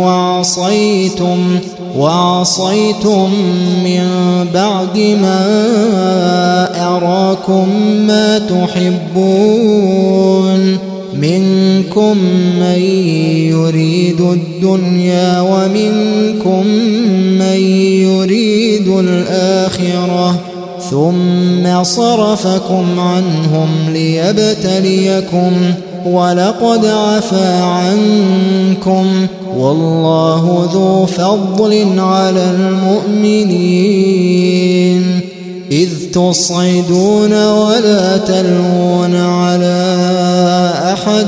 [SPEAKER 2] وعصيتم من بعد ما أراكم ما تحبون منكم من يريد الدنيا ومنكم من يريد الآخرة ثم صرفكم عنهم ليبتليكم ولقد عفا عنكم والله ذو فضل على المؤمنين. إذ تصعدون ولا تلوون على أحد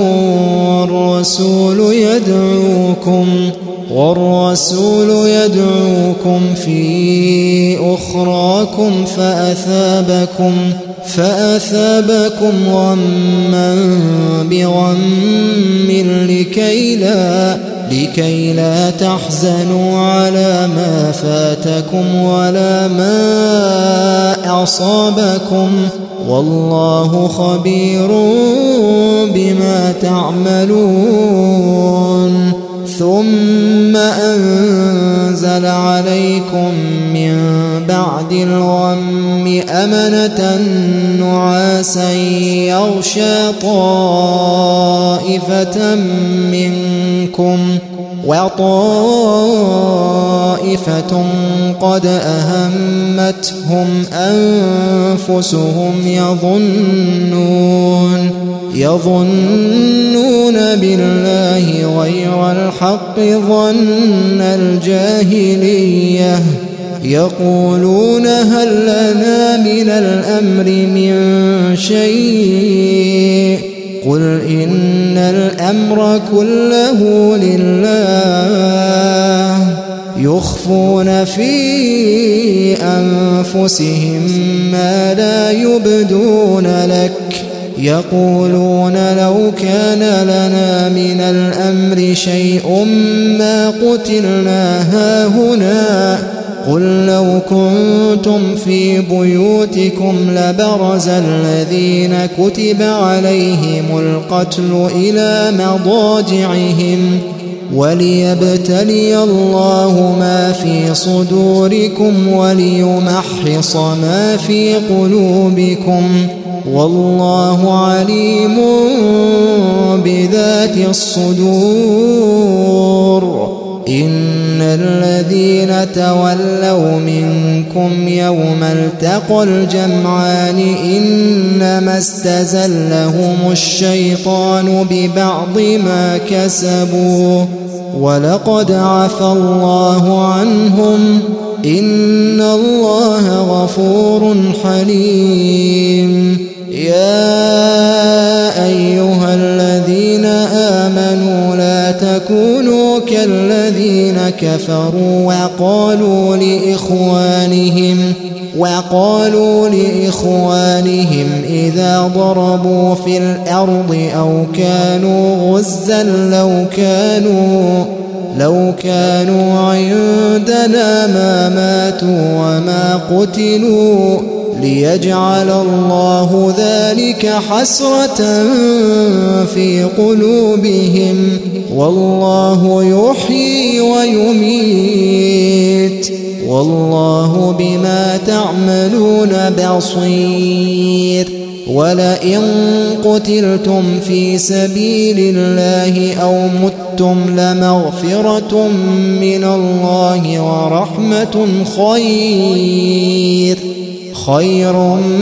[SPEAKER 2] والرسول يدعوكم في أخراكم فأثابكم غما بغم لكي لا تحزنوا على ما فاتكم ولا ما أصابكم والله خبير بما تعملون. ثم أنزل عليكم من بعد الغم أمنة نعاسا يغشى طائفة منكم وطائفة قد أهمتهم أنفسهم يظنون بالله غير الحق ظن الجاهلية يقولون هل لنا من الأمر من شيء قل إن الأمر كله لله يخفون في أنفسهم ما لا يبدون لك يقولون لو كان لنا من الأمر شيء ما قتلنا هاهنا قل لو كنتم في بيوتكم لبرز الذين كتب عليهم القتل إلى مضاجعهم وليبتلي الله ما في صدوركم وليمحص ما في قلوبكم والله عليم بذات الصدور. إن الذين تولوا منكم يوم التقى الجمعان إنما استزلهم الشيطان ببعض ما كسبوا ولقد عفى الله عنهم إن الله غفور حليم. يا أيها الذين آمنوا لا تكونوا كالذين كفروا وقالوا لإخوانهم إذا ضربوا في الأرض أو كانوا غزا لو كانوا عندنا ما ماتوا وما قتلوا ليجعل الله ذلك حسرة في قلوبهم، والله يحيي ويميت، والله بما تعملون بصير. ولئن قتلتم في سبيل الله أو متم لمغفرة من الله ورحمة خير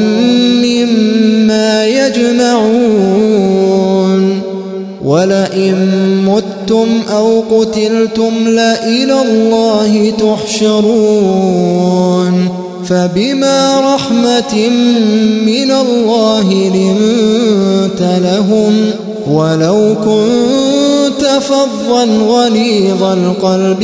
[SPEAKER 2] مما يجمعون. ولئن متم أو قتلتم لإلى الله تحشرون. فبما رحمة من الله لنت لهم، ولو كنت فظا غليظ القلب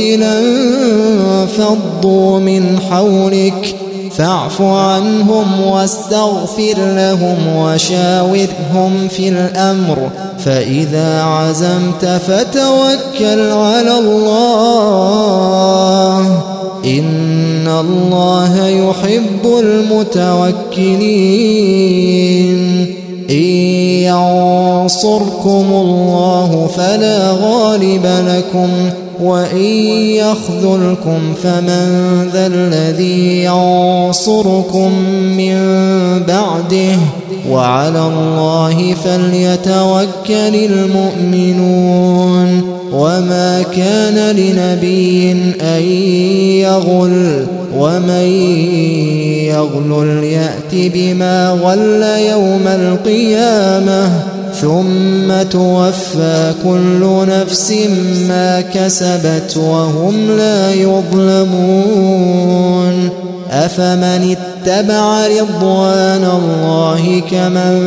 [SPEAKER 2] لانفضوا من حولك، فاعف عنهم واستغفر لهم وشاورهم في الأمر، فإذا عزمت فتوكل على الله، إن الله يحب المتوكلين. إن ينصركم الله فلا غالب لكم، وإن يخذلكم فمن ذا الذي ينصركم من بعده، وعلى الله فليتوكل المؤمنون. وما كان لنبي أن يغل، ومن يغل يأت بما غل يوم القيامة، ثم توفى كل نفس ما كسبت وهم لا يظلمون. أفمن اتبع رضوان الله كمن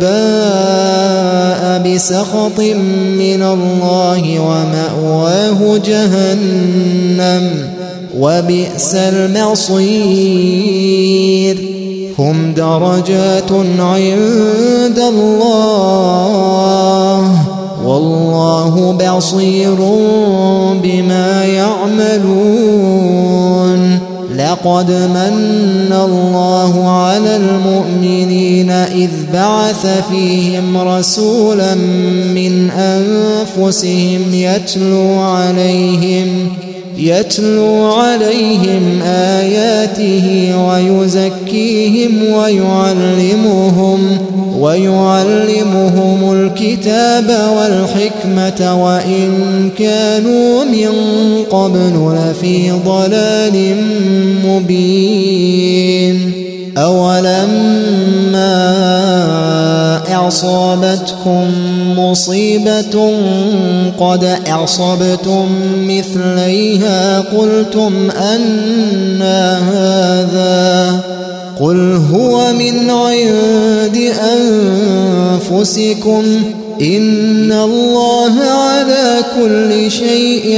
[SPEAKER 2] باء بسخط من الله ومأواه جهنم وبئس المصير. هم درجات عند الله، والله بصير بما يعملون. لقد من الله على المؤمنين إذ بعث فيهم رسولا من أنفسهم يتلو عليهم آياته ويزكيهم ويعلمهم الكتاب والحكمة وإن كانوا من قبل لفي ضلال مبين. أولما أصابتكم مصيبة قد أصبتم مثليها قلتم أنى هذا، قل هو من عند أنفسكم إن الله على كل شيء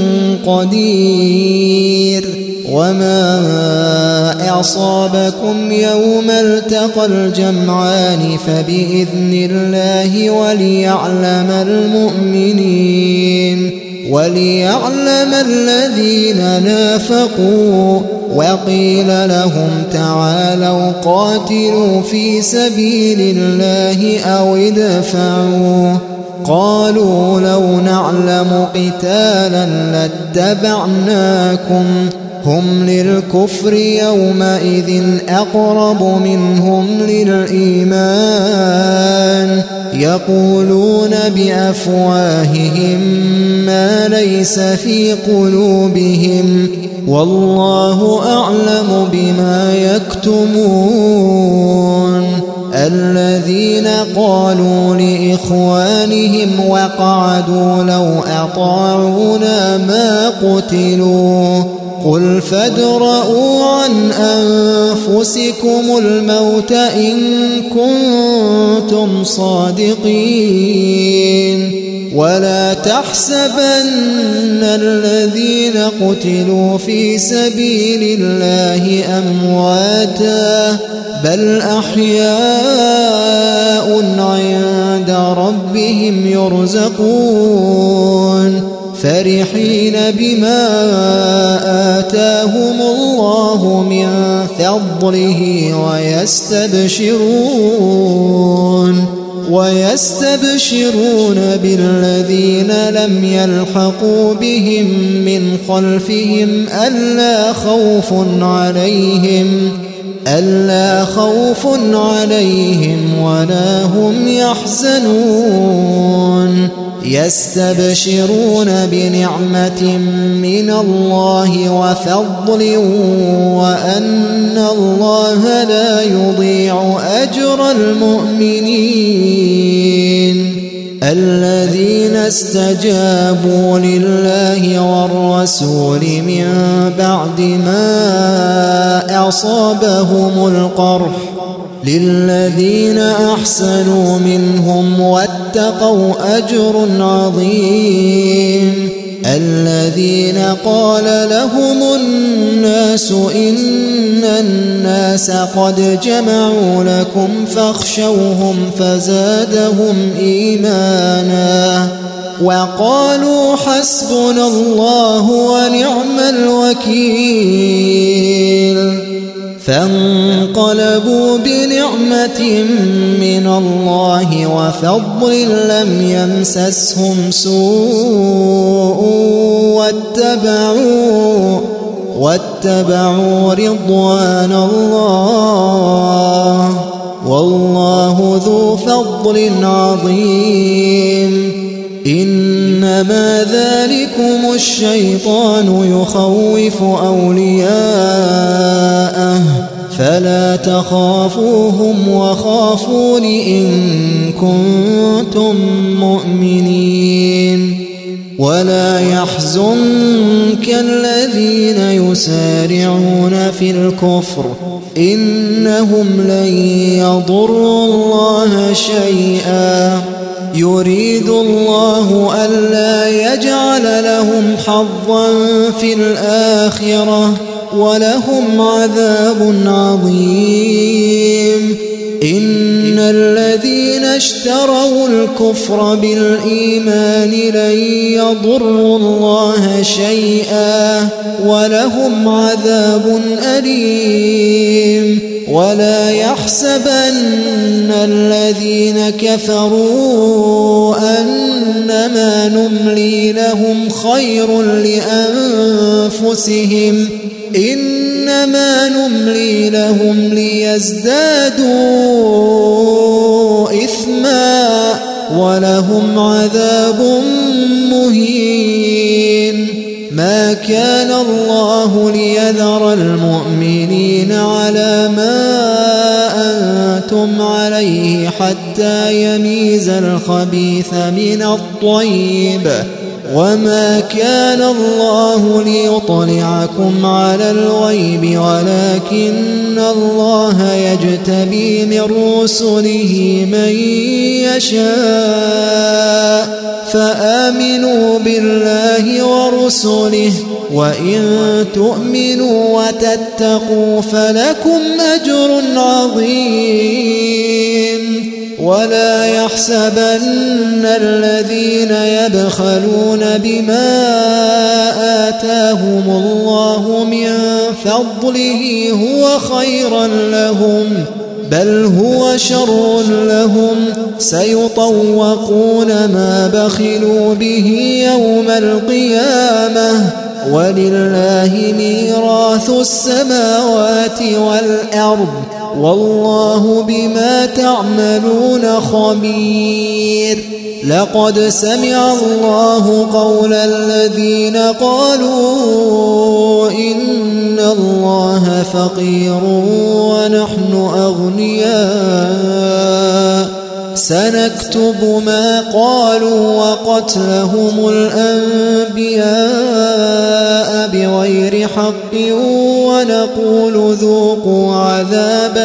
[SPEAKER 2] قدير. وما أصابكم يوم التقى الجمعان فبإذن الله وليعلم الذين نافقوا. وقيل لهم تعالوا قاتلوا في سبيل الله أو ادفعوا، قالوا لو نعلم قتالا لاتبعناكم، هم للكفر يومئذ أقرب منهم للإيمان، يقولون بأفواههم ما ليس في قلوبهم، والله أعلم بما يكتمون. الذين قالوا لإخوانهم وقعدوا لو أطاعونا ما قتلوا، قل فادرءوا عن أنفسكم الموت إن كنتم صادقين. ولا تحسبن الذين قتلوا في سبيل الله أمواتا، بل أحياء عند ربهم يرزقون، فرحين بما آتاهم الله من فضله ويستبشرون بالذين لم يلحقوا بهم من خلفهم ألا خوف عليهم ولا هم يحزنون يستبشرون بنعمة من الله وفضل وأن الله لا يضيع أجر المؤمنين الذين استجابوا لله والرسول من بعد ما أصابهم القرح للذين أحسنوا منهم واتقوا أجر عظيم الذين قال لهم الناس إن الناس قد جمعوا لكم فاخشوهم فزادهم إيمانا وقالوا حسبنا الله ونعم الوكيل فانقلبوا بنعمة من الله وفضل لم يمسسهم سوء واتبعوا رضوان الله والله ذو فضل عظيم إنما ذلكم الشيطان يخوف أولياءه فلا تخافوهم وخافون إن كنتم مؤمنين ولا يحزنك الذين يسارعون في الكفر إنهم لن يضروا الله شيئا يريد الله ألا يجعل لهم حظا في الآخرة ولهم عذاب عظيم إن الذين اشتروا الكفر بالإيمان لن يضروا الله شيئا ولهم عذاب أليم ولا يحسبن الذين كفروا أنما نملي لهم خير لأنفسهم إنما نملي لهم ليزدادوا إثما ولهم عذاب مهين ما كان الله ليذر المؤمنين على ما أنتم عليه حتى يميز الخبيث من الطيب وما كان الله ليطلعكم على الغيب ولكن الله يجتبي من رسله من يشاء فآمنوا بالله ورسله وإن تؤمنوا وتتقوا فلكم أجر عظيم ولا يحسبن الذين يبخلون بما آتاهم الله من فضله هو خيرا لهم بل هو شر لهم سيطوقون ما بخلوا به يوم القيامة ولله ميراث السماوات والأرض والله بما تعملون خبير لقد سمع الله قول الذين قالوا إن الله فقير ونحن أغنياء سنكتب ما قالوا وقتلهم الأنبياء بغير حق ونقول ذوقوا عذاب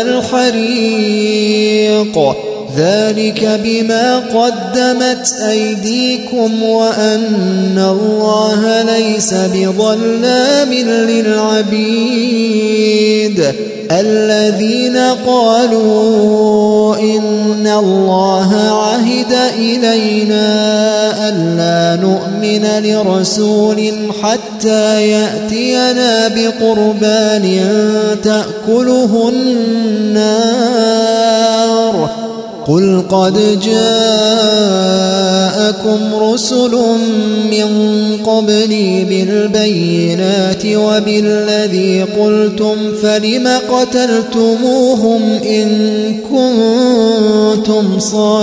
[SPEAKER 2] الحريق ذلك بما قدمت أيديكم وأن الله ليس بظلام للعبيد الذين قالوا إن الله عهد إلينا ألا نؤمن لرسول حتى يأتينا بقربان تأكله النار قل قد جاءكم رسل من قبلي بالبينات وبالذي قلتم فلم قتلتموهم إن كنتم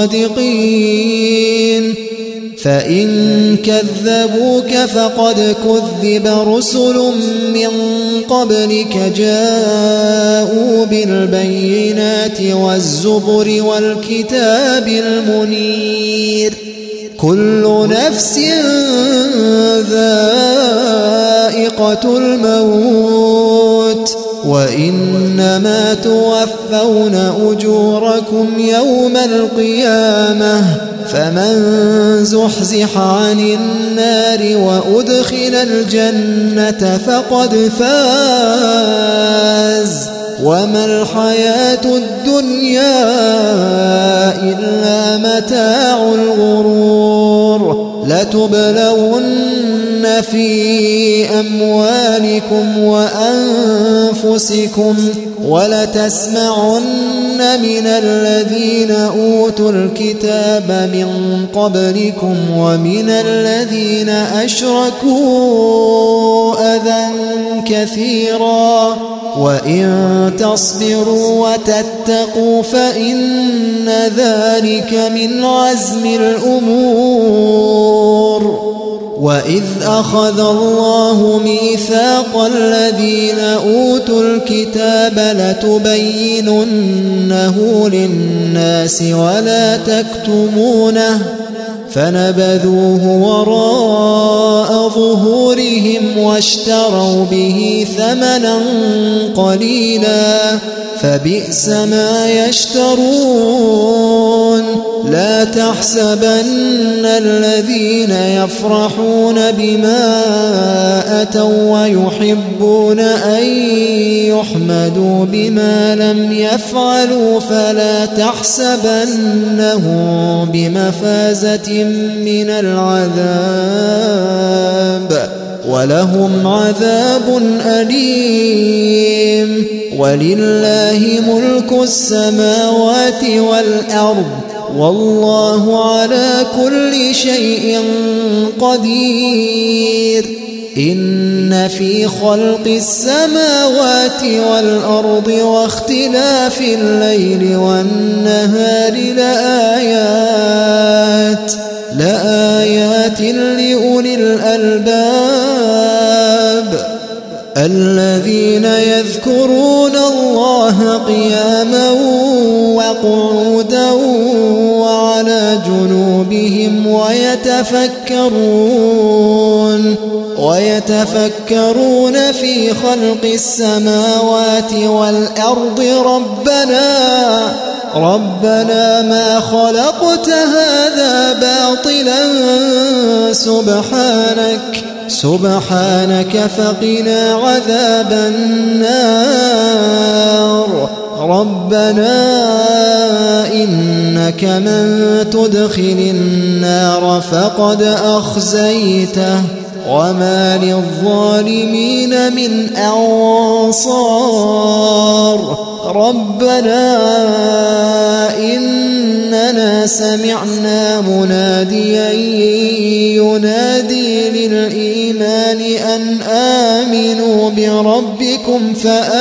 [SPEAKER 2] صادقين فإن كذبوك فقد كذب رسل من قبلك جاءوا بالبينات والزبر والكتاب المنير كل نفس ذائقة الموت وإنما توفون أجوركم يوم القيامة فمن زحزح عن النار وأدخل الجنة فقد فاز وما الحياة الدنيا إلا متاع الغرور لتبلون في أموالكم وأنفسكم ولتسمعن من الذين أوتوا الكتاب من قبلكم ومن الذين أشركوا أذى كثيرا وإن تصبروا وتتقوا فإن ذلك من عزم الأمور وإذ أخذ الله ميثاق الذين أوتوا الكتاب لتبيننه للناس ولا تكتمونه فنبذوه وراء ظهورهم واشتروا به ثمنا قليلا فبئس ما يشترون لا تحسبن الذين يفرحون بما أتوا ويحبون أن يحمدوا بما لم يفعلوا فلا تحسبنهم بمفازة من العذاب ولهم عذاب أليم ولله ملك السماوات والأرض والله على كل شيء قدير إن في خلق السماوات والأرض واختلاف الليل والنهار لآيات لأولي الألباب الذين يذكرون الله قياما وقعودا وعلى جنوبهم ويتفكرون في خلق السماوات والأرض ربنا ما خلقت هذا باطلا سبحانك فقنا عذاب النار ربنا إنك من تدخل النار فقد أخزيته وما للظالمين من أنصار ربنا إننا سمعنا مناديا ينادي للإيمان أن آمنوا بربكم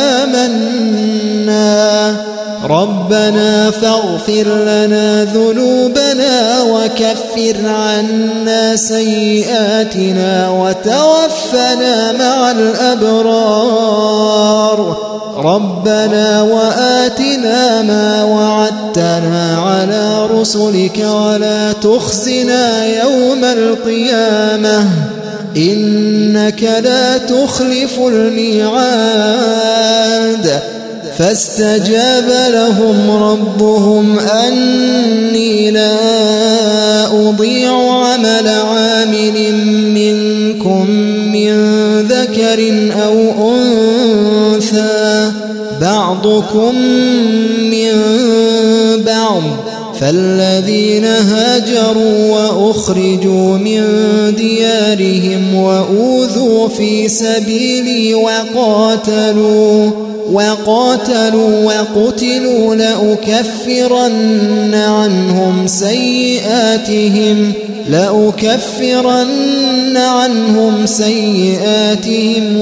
[SPEAKER 2] فآمنا ربنا فاغفر لنا ذنوبنا وكفر عنا سيئاتنا وتوفنا مع الأبرار ربنا وآتنا ما وعدتنا على رسلك ولا تخزنا يوم القيامة إنك لا تخلف الميعاد فاستجاب لهم ربهم أني لا أضيع عمل عامل منكم من ذكر أو أنثى بعضكم من بعض. فالذين هاجروا وأخرجوا من ديارهم وأوذوا في سبيلي وقاتلوا وقتلوا لأكفرن عنهم سيئاتهم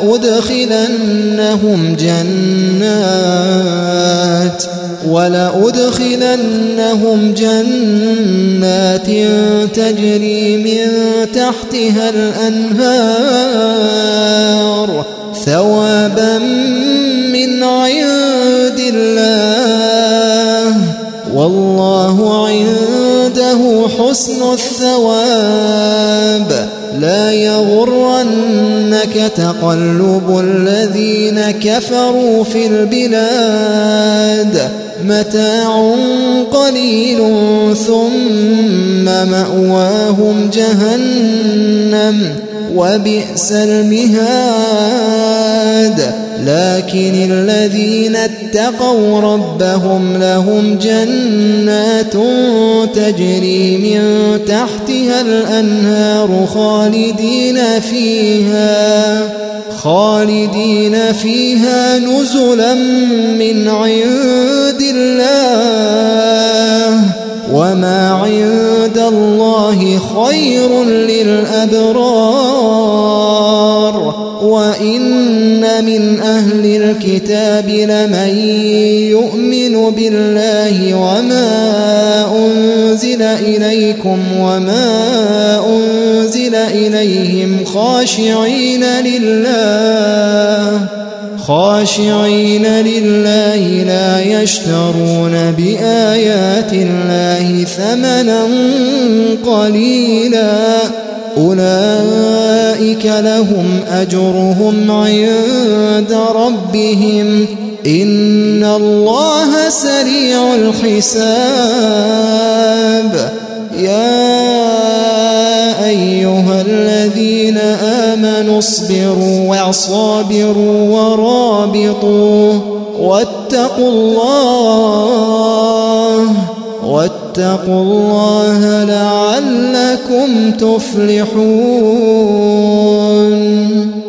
[SPEAKER 2] ولأدخلنهم جنات تجري من تحتها الأنهار ثوابا من عند الله والله عنده حسن الثواب. لا يغرنك تقلب الذين كفروا في البلاد متاع قليل ثم مأواهم جهنم وبئس المهاد. لكن الذين اتقوا ربهم لهم جنات تجري من تحتها الأنهار خالدين فيها نزلا من عند الله وما عند الله خير للأبرار. وإن من أهل الكتاب لمن يؤمن بالله وما أنزل إليكم وما أنزل إليهم خاشعين لله لا يشترون بآيات الله ثمنا قليلا أولئك لهم أجرهم عند ربهم إن الله سريع الحساب. يا أيها الذين آمنوا اصبروا وصابروا ورابطوا واتقوا الله لعلكم تفلحون.